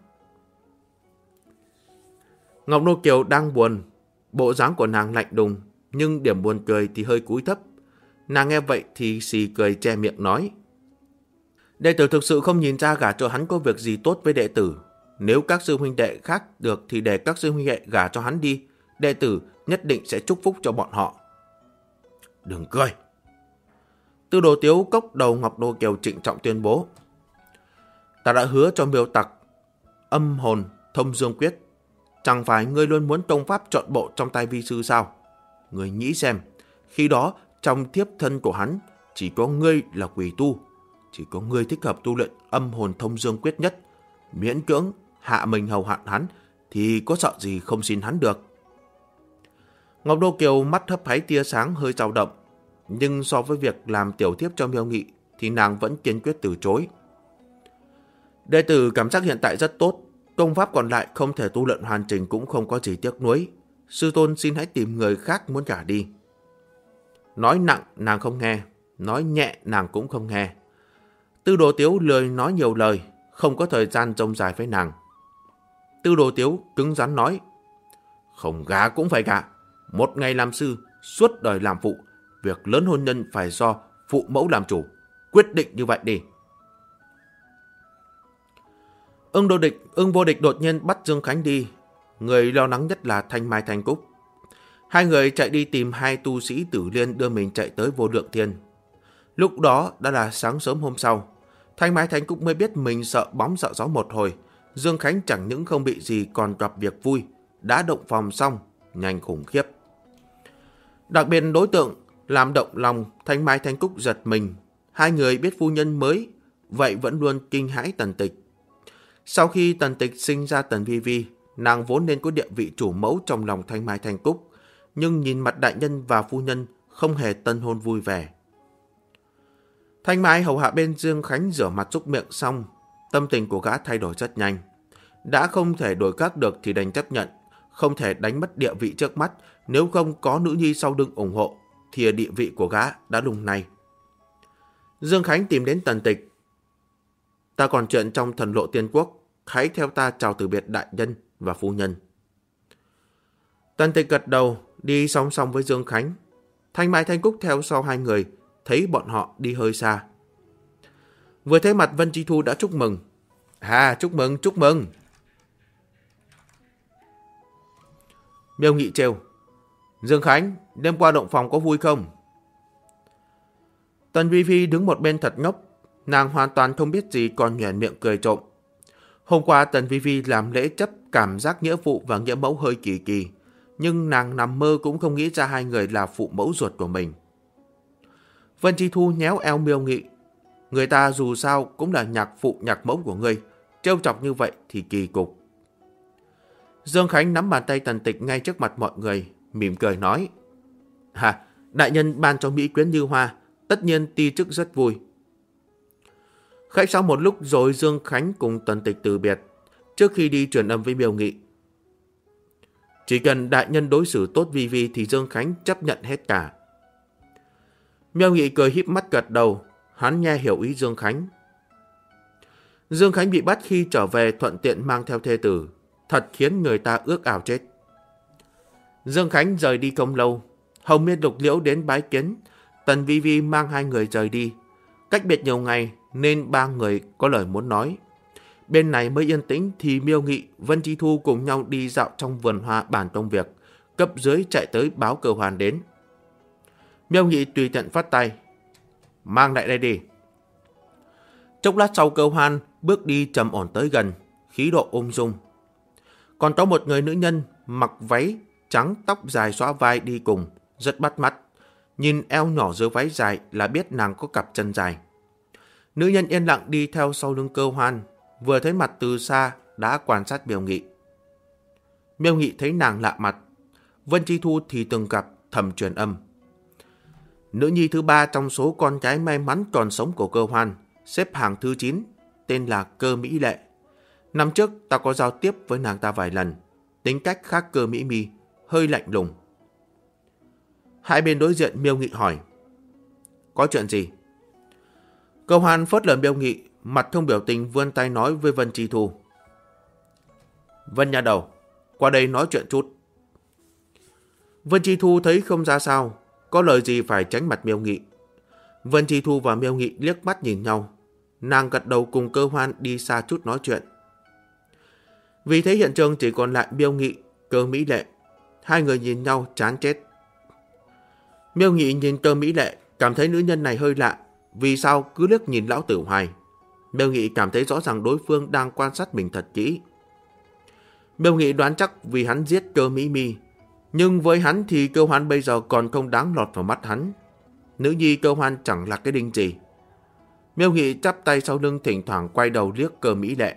Ngọc Nô Kiều đang buồn, bộ dáng của nàng lạnh đùng, nhưng điểm buồn cười thì hơi cúi thấp. Nàng nghe vậy thì xì cười che miệng nói. Đệ tử thực sự không nhìn ra gả cho hắn có việc gì tốt với đệ tử. Nếu các sư huynh đệ khác được thì để các sư huynh đệ gả cho hắn đi. Đệ tử nhất định sẽ chúc phúc cho bọn họ. Đừng cười. Tư Đồ Tiếu cốc đầu Ngọc Nô Kiều trịnh trọng tuyên bố. Ta đã hứa cho Miêu Tặc âm hồn thông dương quyết. Chẳng phải ngươi luôn muốn tông pháp trọn bộ trong tay vi sư sao? Ngươi nghĩ xem, khi đó trong thiếp thân của hắn chỉ có ngươi là quỷ tu. Chỉ có ngươi thích hợp tu luyện âm hồn thông dương quyết nhất. Miễn cưỡng hạ mình hầu hạ hắn thì có sợ gì không xin hắn được. Ngọc Nô Kiều mắt hấp háy tia sáng hơi dao động. Nhưng so với việc làm tiểu thiếp cho Miêu Nghị thì nàng vẫn kiên quyết từ chối. Đệ tử cảm giác hiện tại rất tốt. Công pháp còn lại không thể tu luyện hoàn chỉnh cũng không có gì tiếc nuối. Sư tôn xin hãy tìm người khác muốn gả đi. Nói nặng nàng không nghe, nói nhẹ nàng cũng không nghe. Tư Đồ Tiếu lười nói nhiều lời, không có thời gian rông dài với nàng. Tư Đồ Tiếu cứng rắn nói. Không gả cũng phải gả. Một ngày làm sư, suốt đời làm phụ. Việc lớn hôn nhân phải do phụ mẫu làm chủ. Quyết định như vậy đi. Ưng Vô Địch đột nhiên bắt Dương Khánh đi. Người lo lắng nhất là Thanh Mai Thanh Cúc. Hai người chạy đi tìm hai tu sĩ Tử Liên đưa mình chạy tới Vô Lượng Thiên. Lúc đó đã là sáng sớm hôm sau. Thanh Mai Thanh Cúc mới biết mình sợ bóng sợ gió một hồi. Dương Khánh chẳng những không bị gì còn gặp việc vui. Đã động phòng xong, nhanh khủng khiếp. Đặc biệt đối tượng làm động lòng Thanh Mai Thanh Cúc giật mình. Hai người biết phu nhân mới, vậy vẫn luôn kinh hãi Tần Tịch. Sau khi Tần Tịch sinh ra Tần Vi Vi, nàng vốn nên có địa vị chủ mẫu trong lòng Thanh Mai Thanh Cúc, nhưng nhìn mặt đại nhân và phu nhân không hề tân hôn vui vẻ. Thanh Mai hầu hạ bên Dương Khánh rửa mặt súc miệng xong, tâm tình của gã thay đổi rất nhanh. Đã không thể đổi khác được thì đành chấp nhận, không thể đánh mất địa vị trước mắt, nếu không có nữ nhi sau lưng ủng hộ, thì địa vị của gã đã lung lay. Dương Khánh tìm đến Tần Tịch. Ta còn chuyện trong Thần Lộ Tiên Quốc, hãy theo ta chào từ biệt đại nhân và phu nhân. Tần Tịch gật đầu, đi song song với Dương Khánh. Thanh Mai Thanh Cúc theo sau hai người, thấy bọn họ đi hơi xa. Vừa thấy mặt Vân Chi Thu đã chúc mừng. Chúc mừng, chúc mừng. Miêu Nghị trêu. Dương Khánh, đêm qua động phòng có vui không? Tần Vi Vi đứng một bên thật ngốc. Nàng hoàn toàn không biết gì còn nhoẻn miệng cười trộm. Hôm qua Tần Vi Vi làm lễ chấp cảm giác nghĩa phụ và nghĩa mẫu hơi kỳ kỳ. Nhưng nàng nằm mơ cũng không nghĩ ra hai người là phụ mẫu ruột của mình. Vân Chi Thu nhéo eo Miêu Nghị. Người ta dù sao cũng là nhạc phụ nhạc mẫu của ngươi. Trêu chọc như vậy thì kỳ cục. Dương Khánh nắm bàn tay Tần Tịch ngay trước mặt mọi người, mỉm cười nói. Đại nhân ban cho Mỹ Quyến Như Hoa, tất nhiên ti chức rất vui. Khách sáo một lúc rồi Dương Khánh cùng Tần Tịch từ biệt, trước khi đi truyền âm với Miêu Nghị. Chỉ cần đại nhân đối xử tốt Vi Vi thì Dương Khánh chấp nhận hết cả. Miêu Nghị cười híp mắt gật đầu, hắn nghe hiểu ý Dương Khánh. Dương Khánh bị bắt khi trở về thuận tiện mang theo thê tử, thật khiến người ta ước ao chết. Dương Khánh rời đi không lâu, Hồng Miên Lục Liễu đến bái kiến, Tần Vi Vi mang hai người rời đi. Cách biệt nhiều ngày nên ba người có lời muốn nói. Bên này mới yên tĩnh thì Miêu Nghị, Vân Chi Thu cùng nhau đi dạo trong vườn hoa bàn công việc. Cấp dưới chạy tới báo Cơ Hoàn đến. Miêu Nghị tùy tiện phát tay. Mang lại đây đi. Chốc lát sau Cơ Hoan bước đi trầm ổn tới gần, khí độ ung dung. Còn có một người nữ nhân mặc váy trắng tóc dài xõa vai đi cùng, rất bắt mắt. Nhìn eo nhỏ dưới váy dài là biết nàng có cặp chân dài. Nữ nhân yên lặng đi theo sau lưng Cơ Hoan, vừa thấy mặt từ xa đã quan sát Miêu Nghị. Miêu Nghị thấy nàng lạ mặt, Vân Chi Thu thì từng gặp, thầm truyền âm. Nữ nhi thứ 3 trong số con cái may mắn còn sống của Cơ Hoan, xếp hạng thứ 9, tên là Cơ Mỹ Lệ. Năm trước ta có giao tiếp với nàng ta vài lần, tính cách khác Cơ Mỹ Mi, hơi lạnh lùng. Hai bên đối diện Miêu Nghị hỏi, có chuyện gì? Cơ Hoan phớt lờ Miêu Nghị, mặt không biểu tình vươn tay nói với Vân Chi Thu. Vân nhà đầu, qua đây nói chuyện chút. Vân Chi Thu thấy không ra sao, có lời gì phải tránh mặt Miêu Nghị. Vân Chi Thu và Miêu Nghị liếc mắt nhìn nhau, nàng gật đầu cùng Cơ Hoan đi xa chút nói chuyện. Vì thế hiện trường chỉ còn lại Miêu Nghị, Cơ Mỹ Lệ. Hai người nhìn nhau chán chết. Miêu Nghị nhìn Cơ Mỹ Lệ, cảm thấy nữ nhân này hơi lạ, vì sao cứ liếc nhìn lão tử hoài. Miêu Nghị cảm thấy rõ ràng đối phương đang quan sát mình thật kỹ. Miêu Nghị đoán chắc vì hắn giết Cơ Mỹ Mi, nhưng với hắn thì Cơ Hoan bây giờ còn không đáng lọt vào mắt hắn. Nữ nhi Cơ Hoan chẳng là cái đinh gì. Miêu Nghị chắp tay sau lưng, thỉnh thoảng quay đầu liếc Cơ Mỹ Lệ.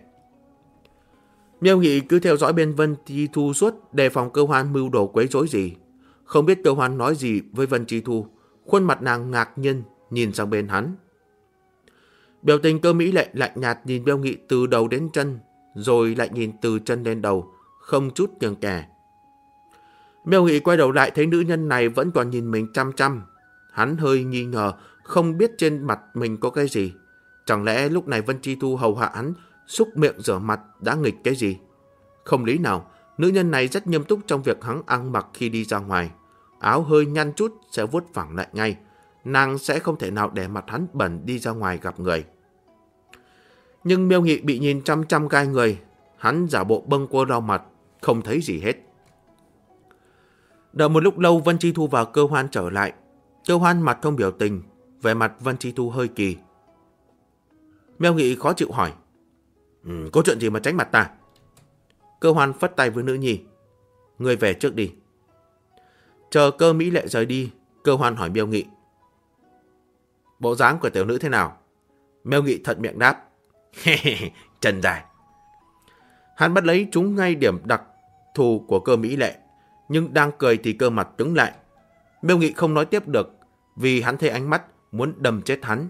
Miêu Nghị cứ theo dõi bên Vân Chi Thu suốt, đề phòng Cơ Hoan mưu đồ quấy rối gì. Không biết Cơ Hoan nói gì với Vân Chi Thu, khuôn mặt nàng ngạc nhiên nhìn sang bên hắn. Biểu tình Cơ Mỹ Lệ lạnh nhạt nhìn Miêu Nghị từ đầu đến chân, rồi lại nhìn từ chân lên đầu, không chút kiêng kẻ. Miêu Nghị quay đầu lại thấy nữ nhân này vẫn còn nhìn mình chăm chăm. Hắn hơi nghi ngờ, không biết trên mặt mình có cái gì. Chẳng lẽ lúc này Vân Chi Thu hầu hạ hắn, xúc miệng rửa mặt đã nghịch cái gì? Không lý nào, nữ nhân này rất nghiêm túc trong việc hắn ăn mặc khi đi ra ngoài. Áo hơi nhăn chút sẽ vuốt phẳng lại ngay. Nàng sẽ không thể nào để mặt hắn bẩn đi ra ngoài gặp người. Nhưng Miêu Nghị bị nhìn chăm chăm gai người. Hắn giả bộ bâng quơ lau mặt, không thấy gì hết. Đợi một lúc lâu Vân Chi Thu và Cơ Hoan trở lại. Cơ Hoan mặt không biểu tình, vẻ mặt Vân Chi Thu hơi kỳ. Miêu Nghị khó chịu hỏi, có chuyện gì mà tránh mặt ta? Cơ Hoan phất tay với nữ nhi, người về trước đi. Chờ Cơ Mỹ Lệ rời đi, Cơ Hoan hỏi Miêu Nghị, bộ dáng của tiểu nữ thế nào? Miêu Nghị thuận miệng đáp, chân dài. Hắn bắt lấy trúng ngay điểm đặc thù của Cơ Mỹ Lệ, nhưng đang cười thì cơ mặt cứng lại. Miêu Nghị không nói tiếp được, vì hắn thấy ánh mắt muốn đâm chết hắn.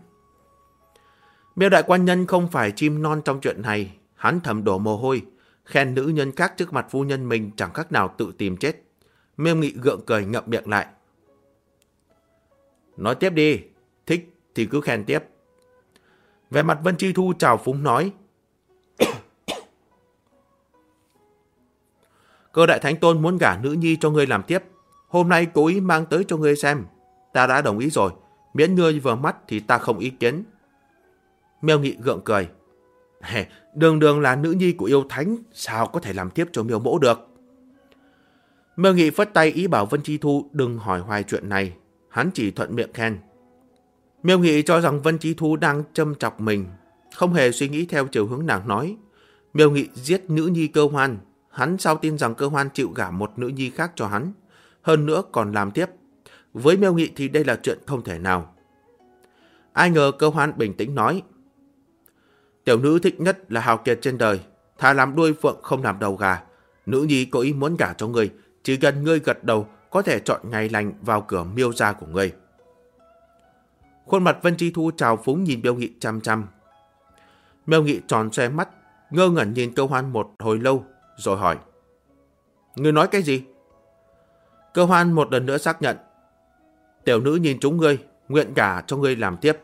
Miêu đại quan nhân không phải chim non trong chuyện này, hắn thầm đổ mồ hôi, khen nữ nhân khác trước mặt phu nhân mình chẳng khác nào tự tìm chết. Miêu Nghị gượng cười ngậm miệng lại. Nói tiếp đi, thích thì cứ khen tiếp. Về mặt Vân Chi Thu trào phúng nói, Cơ đại thánh tôn muốn gả nữ nhi cho ngươi làm tiếp, hôm nay cố ý mang tới cho ngươi xem. Ta đã đồng ý rồi, miễn ngươi vừa mắt thì ta không ý kiến. Miêu Nghị gượng cười. Đường đường là nữ nhi của yêu thánh, sao có thể làm tiếp cho miêu mẫu được? Miêu Nghị phất tay ý bảo Vân Chi Thu đừng hỏi hoài chuyện này, hắn chỉ thuận miệng khen. Miêu Nghị cho rằng Vân Chi Thu đang châm chọc mình, không hề suy nghĩ theo chiều hướng nàng nói. Miêu Nghị giết nữ nhi Cơ Hoan, hắn sao tin rằng Cơ Hoan chịu gả một nữ nhi khác cho hắn, hơn nữa còn làm tiếp. Với Miêu Nghị thì đây là chuyện không thể nào. Ai ngờ Cơ Hoan bình tĩnh nói, tiểu nữ thích nhất là hào kiệt trên đời, thà làm đuôi phượng không làm đầu gà. Nữ nhi có ý muốn gả cho ngươi, chỉ cần ngươi gật đầu có thể chọn ngày lành vào cửa Miêu gia của ngươi. Khuôn mặt Vân Chi Thu trào phúng nhìn Miêu Nghị chăm chăm. Miêu Nghị tròn xoe mắt, ngơ ngẩn nhìn Cơ Hoan một hồi lâu, rồi hỏi, ngươi nói cái gì? Cơ Hoan một lần nữa xác nhận, tiểu nữ nhìn chúng ngươi, nguyện gả cho ngươi làm tiếp.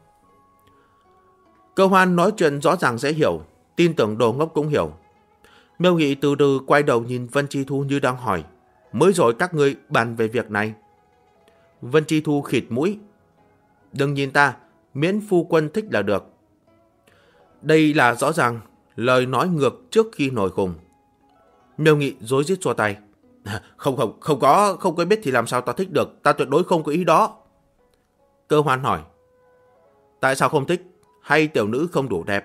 Cơ Hoan nói chuyện rõ ràng dễ hiểu, tin tưởng đồ ngốc cũng hiểu. Miêu Nghị từ từ quay đầu nhìn Vân Chi Thu như đang hỏi, mới rồi các ngươi bàn về việc này. Vân Chi Thu khịt mũi, đừng nhìn ta, miễn phu quân thích là được. Đây là rõ ràng lời nói ngược trước khi nổi khùng. Miêu Nghị rối rít xua tay, không có biết thì làm sao ta thích được, ta tuyệt đối không có ý đó. Cơ Hoan hỏi, tại sao không thích? hay tiểu nữ không đủ đẹp?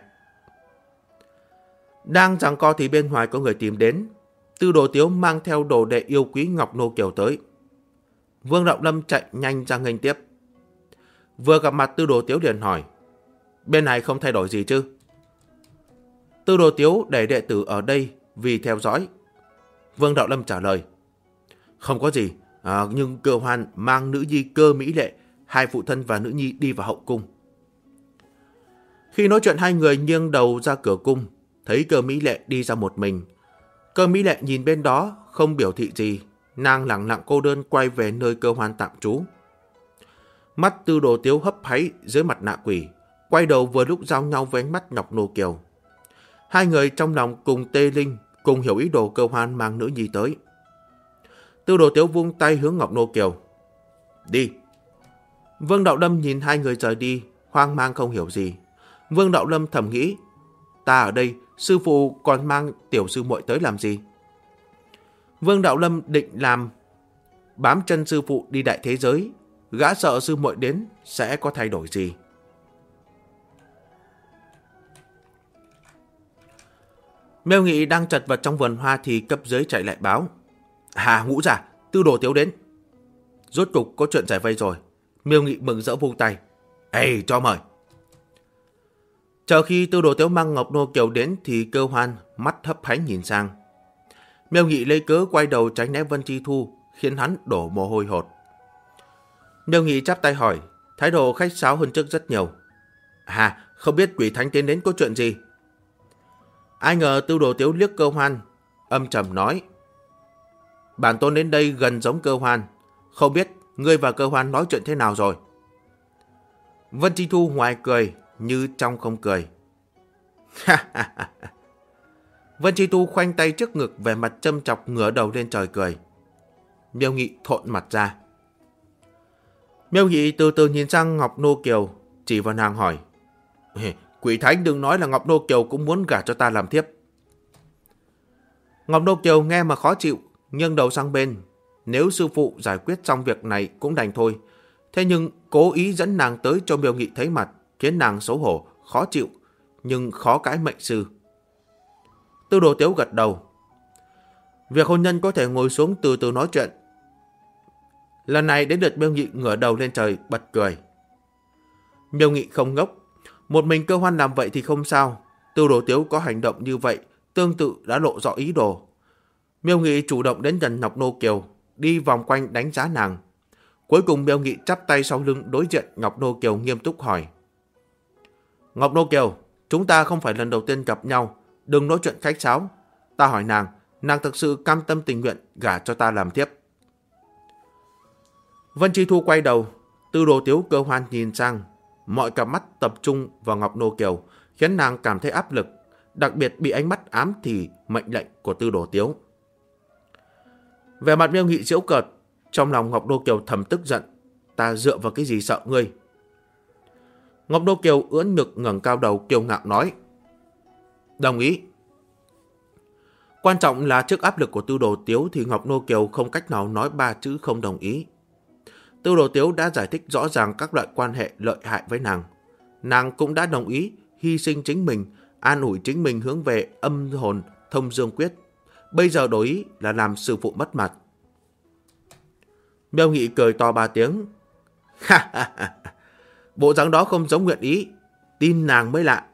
Đang giằng co thì bên ngoài có người tìm đến. Tư Đồ Tiếu mang theo đồ đệ yêu quý Ngọc Nô Kiều tới. Vương Đạo Lâm chạy nhanh ra nghênh tiếp. Vừa gặp mặt Tư Đồ Tiếu liền hỏi, bên này không thay đổi gì chứ? Tư Đồ Tiếu để đệ tử ở đây vì theo dõi. Vương Đạo Lâm trả lời, không có gì, nhưng Cơ Hoan mang nữ nhi Cơ Mỹ Lệ, hai phụ thân và nữ nhi đi vào hậu cung. Khi nói chuyện hai người nghiêng đầu ra cửa cung, thấy Cơ Mỹ Lệ đi ra một mình. Cơ Mỹ Lệ nhìn bên đó không biểu thị gì, nàng lẳng lặng cô đơn quay về nơi Cơ Hoan tạm trú. Mắt Tư Đồ Tiếu hấp háy dưới mặt nạ quỷ, quay đầu vừa lúc giao nhau với ánh mắt Ngọc Nô Kiều. Hai người trong lòng cùng tê linh, cùng hiểu ý đồ Cơ Hoan mang nữ nhi tới. Tư Đồ Tiếu vung tay hướng Ngọc Nô Kiều. Đi. Vương Đạo Lâm nhìn hai người rời đi, hoang mang không hiểu gì. Vương Đạo Lâm thầm nghĩ, ta ở đây, sư phụ còn mang tiểu sư muội tới làm gì? Vương Đạo Lâm định làm bám chân sư phụ đi đại thế giới, gã sợ sư muội đến sẽ có thay đổi gì. Mêu Nghị đang chật vật trong vườn hoa thì cấp dưới chạy lại báo, Ngũ giả, Tư Đồ Tiếu đến. Rốt cục có chuyện giải vây rồi. Mêu Nghị mừng rỡ vung tay, ê, cho mời. Chờ khi Tư Đồ Tiếu mang Ngọc Nô Kiều đến thì Cơ Hoan mắt hấp háy nhìn sang. Mêu Nghị lấy cớ quay đầu tránh né Vân Chi Thu, khiến hắn đổ mồ hôi hột. Mêu Nghị chắp tay hỏi, thái độ khách sáo hơn trước rất nhiều. Không biết Quỷ Thánh tiến đến có chuyện gì? Ai ngờ Tư Đồ Tiếu liếc Cơ Hoan, âm trầm nói, bản tôn đến đây gần giống Cơ Hoan, không biết ngươi và Cơ Hoan nói chuyện thế nào rồi? Vân Chi Thu ngoài cười như trong không cười. Vân Chi Thu khoanh tay trước ngực, về mặt châm chọc, ngửa đầu lên trời cười. Mêu Nghị thộn mặt ra. Mêu Nghị từ từ nhìn sang Ngọc Nô Kiều, chỉ vào nàng hỏi, Quỷ Thánh đừng nói là Ngọc Nô Kiều cũng muốn gả cho ta làm thiếp. Ngọc Nô Kiều nghe mà khó chịu, nghiêng đầu sang bên. Nếu sư phụ giải quyết xong việc này cũng đành thôi. Thế nhưng cố ý dẫn nàng tới cho Mêu Nghị thấy mặt, khiến nàng xấu hổ, khó chịu, nhưng khó cãi mệnh sư. Tư Đồ Tiếu gật đầu. Việc hôn nhân có thể ngồi xuống từ từ nói chuyện. Lần này đến lượt Mêu Nghị ngửa đầu lên trời bật cười. Mêu Nghị không ngốc. Một mình Cơ Hoan làm vậy thì không sao. Tư Đồ Tiếu có hành động như vậy, tương tự đã lộ rõ ý đồ. Mêu Nghị chủ động đến gần Ngọc Nô Kiều, đi vòng quanh đánh giá nàng. Cuối cùng Mêu Nghị chắp tay sau lưng đối diện Ngọc Nô Kiều, nghiêm túc hỏi, Ngọc Nô Kiều, chúng ta không phải lần đầu tiên gặp nhau, đừng nói chuyện khách sáo. Ta hỏi nàng thực sự cam tâm tình nguyện gả cho ta làm thiếp? Vân Chi Thu quay đầu, Tư Đồ Tiếu, Cơ Hoan nhìn sang, mọi cặp mắt tập trung vào Ngọc Nô Kiều, khiến nàng cảm thấy áp lực, đặc biệt bị ánh mắt ám thì mệnh lệnh của Tư Đồ Tiếu. Về mặt Mêu Nghị giễu cợt, trong lòng Ngọc Nô Kiều thầm tức giận, ta dựa vào cái gì sợ ngươi? Ngọc Nô Kiều ưỡn ngực ngẩng cao đầu kiêu ngạo nói, đồng ý. Quan trọng là trước áp lực của Tư Đồ Tiếu thì Ngọc Nô Kiều không cách nào nói ba chữ không đồng ý. Tư Đồ Tiếu đã giải thích rõ ràng các loại quan hệ lợi hại với nàng. Nàng cũng đã đồng ý hy sinh chính mình, an ủi chính mình hướng về âm hồn thông dương quyết. Bây giờ đổi ý là làm sư phụ mất mặt. Mêu Nghị cười to 3 tiếng. Bộ dáng đó không giống nguyện ý, tin nàng mới lạ.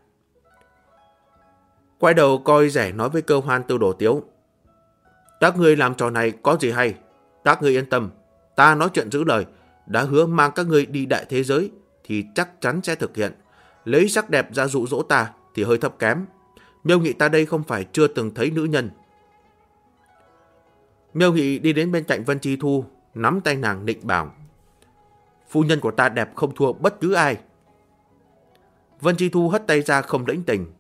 Quay đầu coi rẻ nói với Cơ Hoan, Tư Đồ Tiếu, các ngươi làm trò này có gì hay? Các ngươi yên tâm, ta nói chuyện giữ lời, đã hứa mang các ngươi đi đại thế giới thì chắc chắn sẽ thực hiện. Lấy sắc đẹp ra dụ dỗ ta thì hơi thấp kém. Mêu Nghị ta đây không phải chưa từng thấy nữ nhân. Mêu Nghị đi đến bên cạnh Vân Chi Thu, nắm tay nàng nịnh bảo, phu nhân của ta đẹp không thua bất cứ ai. Vân Chi Thu hất tay ra không lãnh tình.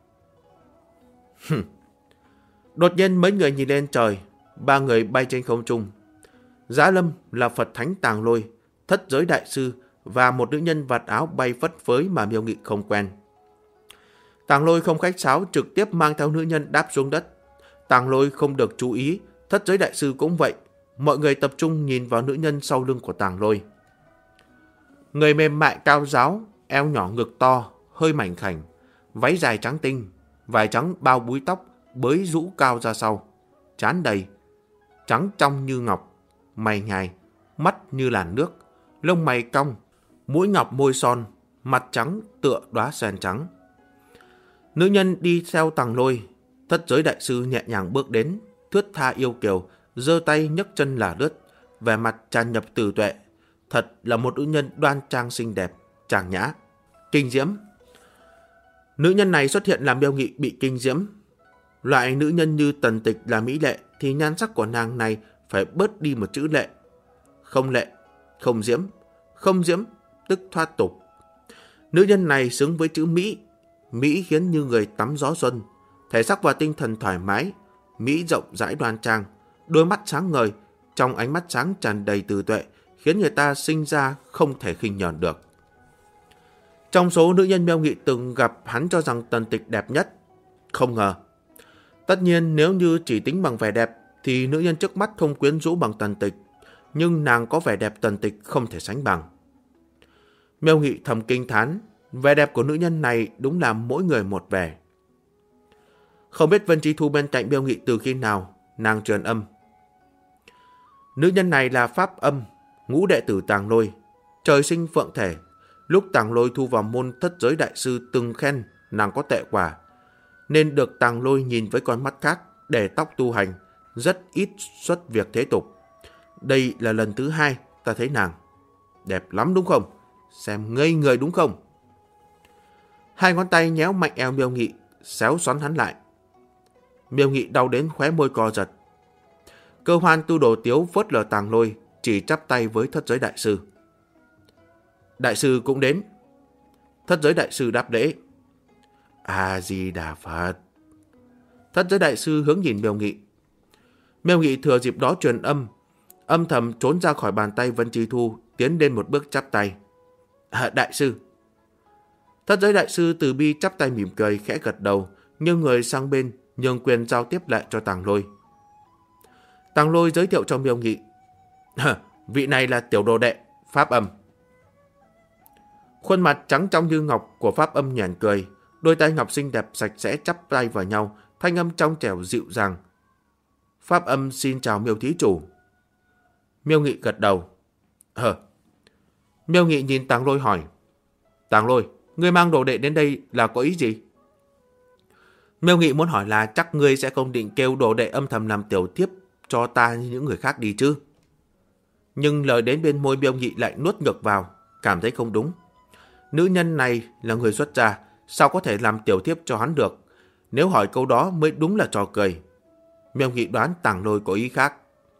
Đột nhiên mấy người nhìn lên trời, 3 người bay trên không trung. Giá Lâm là Phật Thánh Tàng Lôi, Thất Giới Đại Sư và một nữ nhân vạt áo bay phất phới mà Mêu Nghị không quen. Tàng Lôi không khách sáo, trực tiếp mang theo nữ nhân đáp xuống đất. Tàng Lôi không được chú ý, Thất Giới Đại Sư cũng vậy. Mọi người tập trung nhìn vào nữ nhân sau lưng của Tàng Lôi. Người mềm mại cao ráo, eo nhỏ ngực to, hơi mảnh khảnh, váy dài trắng tinh, vải trắng bao búi tóc, bới rũ cao ra sau, trán đầy, trắng trong như ngọc, mày nhài, mắt như làn nước, lông mày cong, mũi ngọc môi son, mặt trắng tựa đóa sen trắng. Nữ nhân đi theo Tàng Lôi, Thất Giới đại sư nhẹ nhàng bước đến, thướt tha yêu kiều, giơ tay nhấc chân là lướt, vẻ mặt tràn nhập từ tuệ, thật là một nữ nhân đoan trang xinh đẹp, tràng nhã, kinh diễm. Nữ nhân này xuất hiện làm Miêu Nghị bị kinh diễm. Loại nữ nhân như Tần Tịch là mỹ lệ thì nhan sắc của nàng này phải bớt đi một chữ lệ. Không lệ, không diễm, không diễm tức thoát tục. Nữ nhân này xứng với chữ mỹ, mỹ khiến như người tắm gió xuân, thể xác và tinh thần thoải mái, mỹ rộng rãi đoan trang, đôi mắt sáng ngời, trong ánh mắt sáng tràn đầy từ tuệ, khiến người ta sinh ra không thể khinh nhờn được. Trong số nữ nhân Miêu Nghị từng gặp, hắn cho rằng Tần Tịch đẹp nhất. Không ngờ. Tất nhiên nếu như chỉ tính bằng vẻ đẹp thì nữ nhân trước mắt không quyến rũ bằng Tần Tịch, nhưng nàng có vẻ đẹp Tần Tịch không thể sánh bằng. Miêu Nghị thầm kinh thán, vẻ đẹp của nữ nhân này đúng là mỗi người một vẻ. Không biết Vân Chi Thu bên cạnh Miêu Nghị từ khi nào, nàng truyền âm. Nữ nhân này là Pháp Âm, ngũ đệ tử Tàng Lôi, trời sinh phượng thể. Lúc Tàng Lôi thu vào môn Thất Giới đại sư từng khen nàng có tệ quả, nên được Tàng Lôi nhìn với con mắt khác để tóc tu hành, rất ít xuất việc thế tục. Đây là lần thứ hai ta thấy nàng. Đẹp lắm đúng không? Xem ngây người đúng không? Hai ngón tay nhéo mạnh eo Miêu Nghị, xéo xoắn hắn lại. Miêu Nghị đau đến khóe môi co giật. Cơ Hoan Tu Đồ Tiếu phớt lờ Tàng Lôi, chỉ chắp tay với Thất Giới đại sư. Đại sư cũng đến. Thất Giới đại sư đáp lễ. A-di-đà Phật. Thất Giới đại sư hướng nhìn Miêu Nghị. Miêu Nghị thừa dịp đó truyền âm thầm trốn ra khỏi bàn tay Vân Chi Thu, tiến lên một bước chắp tay. Đại sư. Thất Giới đại sư từ bi chắp tay mỉm cười, khẽ gật đầu, nghiêng người sang bên, nhường quyền giao tiếp lại cho Tàng Lôi. Tàng Lôi giới thiệu cho Miêu Nghị. Vị này là tiểu đồ đệ, Pháp Âm. Khuôn mặt trắng trong như ngọc của Pháp Âm nhoẻn cười, đôi tay ngọc xinh đẹp sạch sẽ chắp tay vào nhau, thanh âm trong trẻo dịu dàng. Pháp Âm xin chào Miêu thí chủ. Miêu Nghị gật đầu. Miêu Nghị nhìn Tàng Lôi hỏi. Tàng Lôi, ngươi mang đồ đệ đến đây là có ý gì? Miêu Nghị muốn hỏi là chắc ngươi sẽ không định kêu đồ đệ âm thầm làm tiểu thiếp cho ta như những người khác đi chứ. Nhưng lời đến bên môi Miêu Nghị lại nuốt ngược vào, cảm thấy không đúng. Nữ nhân này là người xuất gia, sao có thể làm tiểu thiếp cho hắn được? Nếu hỏi câu đó mới đúng là trò cười. Miêu Nghị đoán Tàng Lôi có ý khác.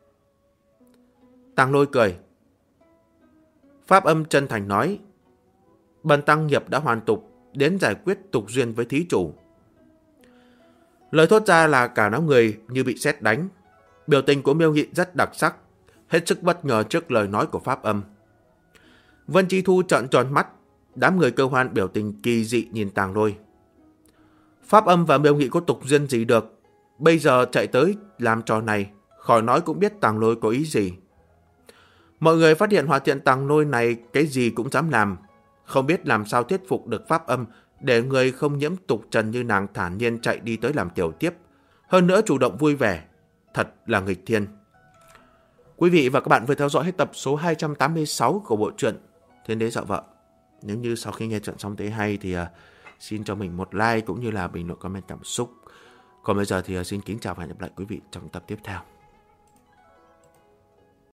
Tàng Lôi cười. Pháp Âm chân thành nói. Bần tăng nghiệp đã hoàn tục, đến giải quyết tục duyên với thí chủ. Lời thốt ra là cả đám người như bị sét đánh. Biểu tình của Miêu Nghị rất đặc sắc, hết sức bất ngờ trước lời nói của Pháp Âm. Vân Chi Thu trợn tròn mắt, đám người Cơ Hoan biểu tình kỳ dị nhìn Tàng Lôi. Pháp Âm và Miêu Nghị có tục duyên gì được, bây giờ chạy tới làm trò này, khỏi nói cũng biết Tàng Lôi có ý gì. Mọi người phát hiện Hòa Thiện Tàng Lôi này cái gì cũng dám làm, không biết làm sao thuyết phục được Pháp Âm để người không nhiễm tục trần như nàng thản nhiên chạy đi tới làm tiểu tiếp, hơn nữa chủ động vui vẻ, thật là nghịch thiên. Quý vị và các bạn vừa theo dõi hết tập số 286 của bộ truyện Thiên Đế Dọa Vợ. Nếu như sau khi nghe chuyện xong thấy hay thì xin cho mình một like cũng như là bình luận comment cảm xúc. Còn bây giờ thì xin kính chào và hẹn gặp lại quý vị trong tập tiếp theo.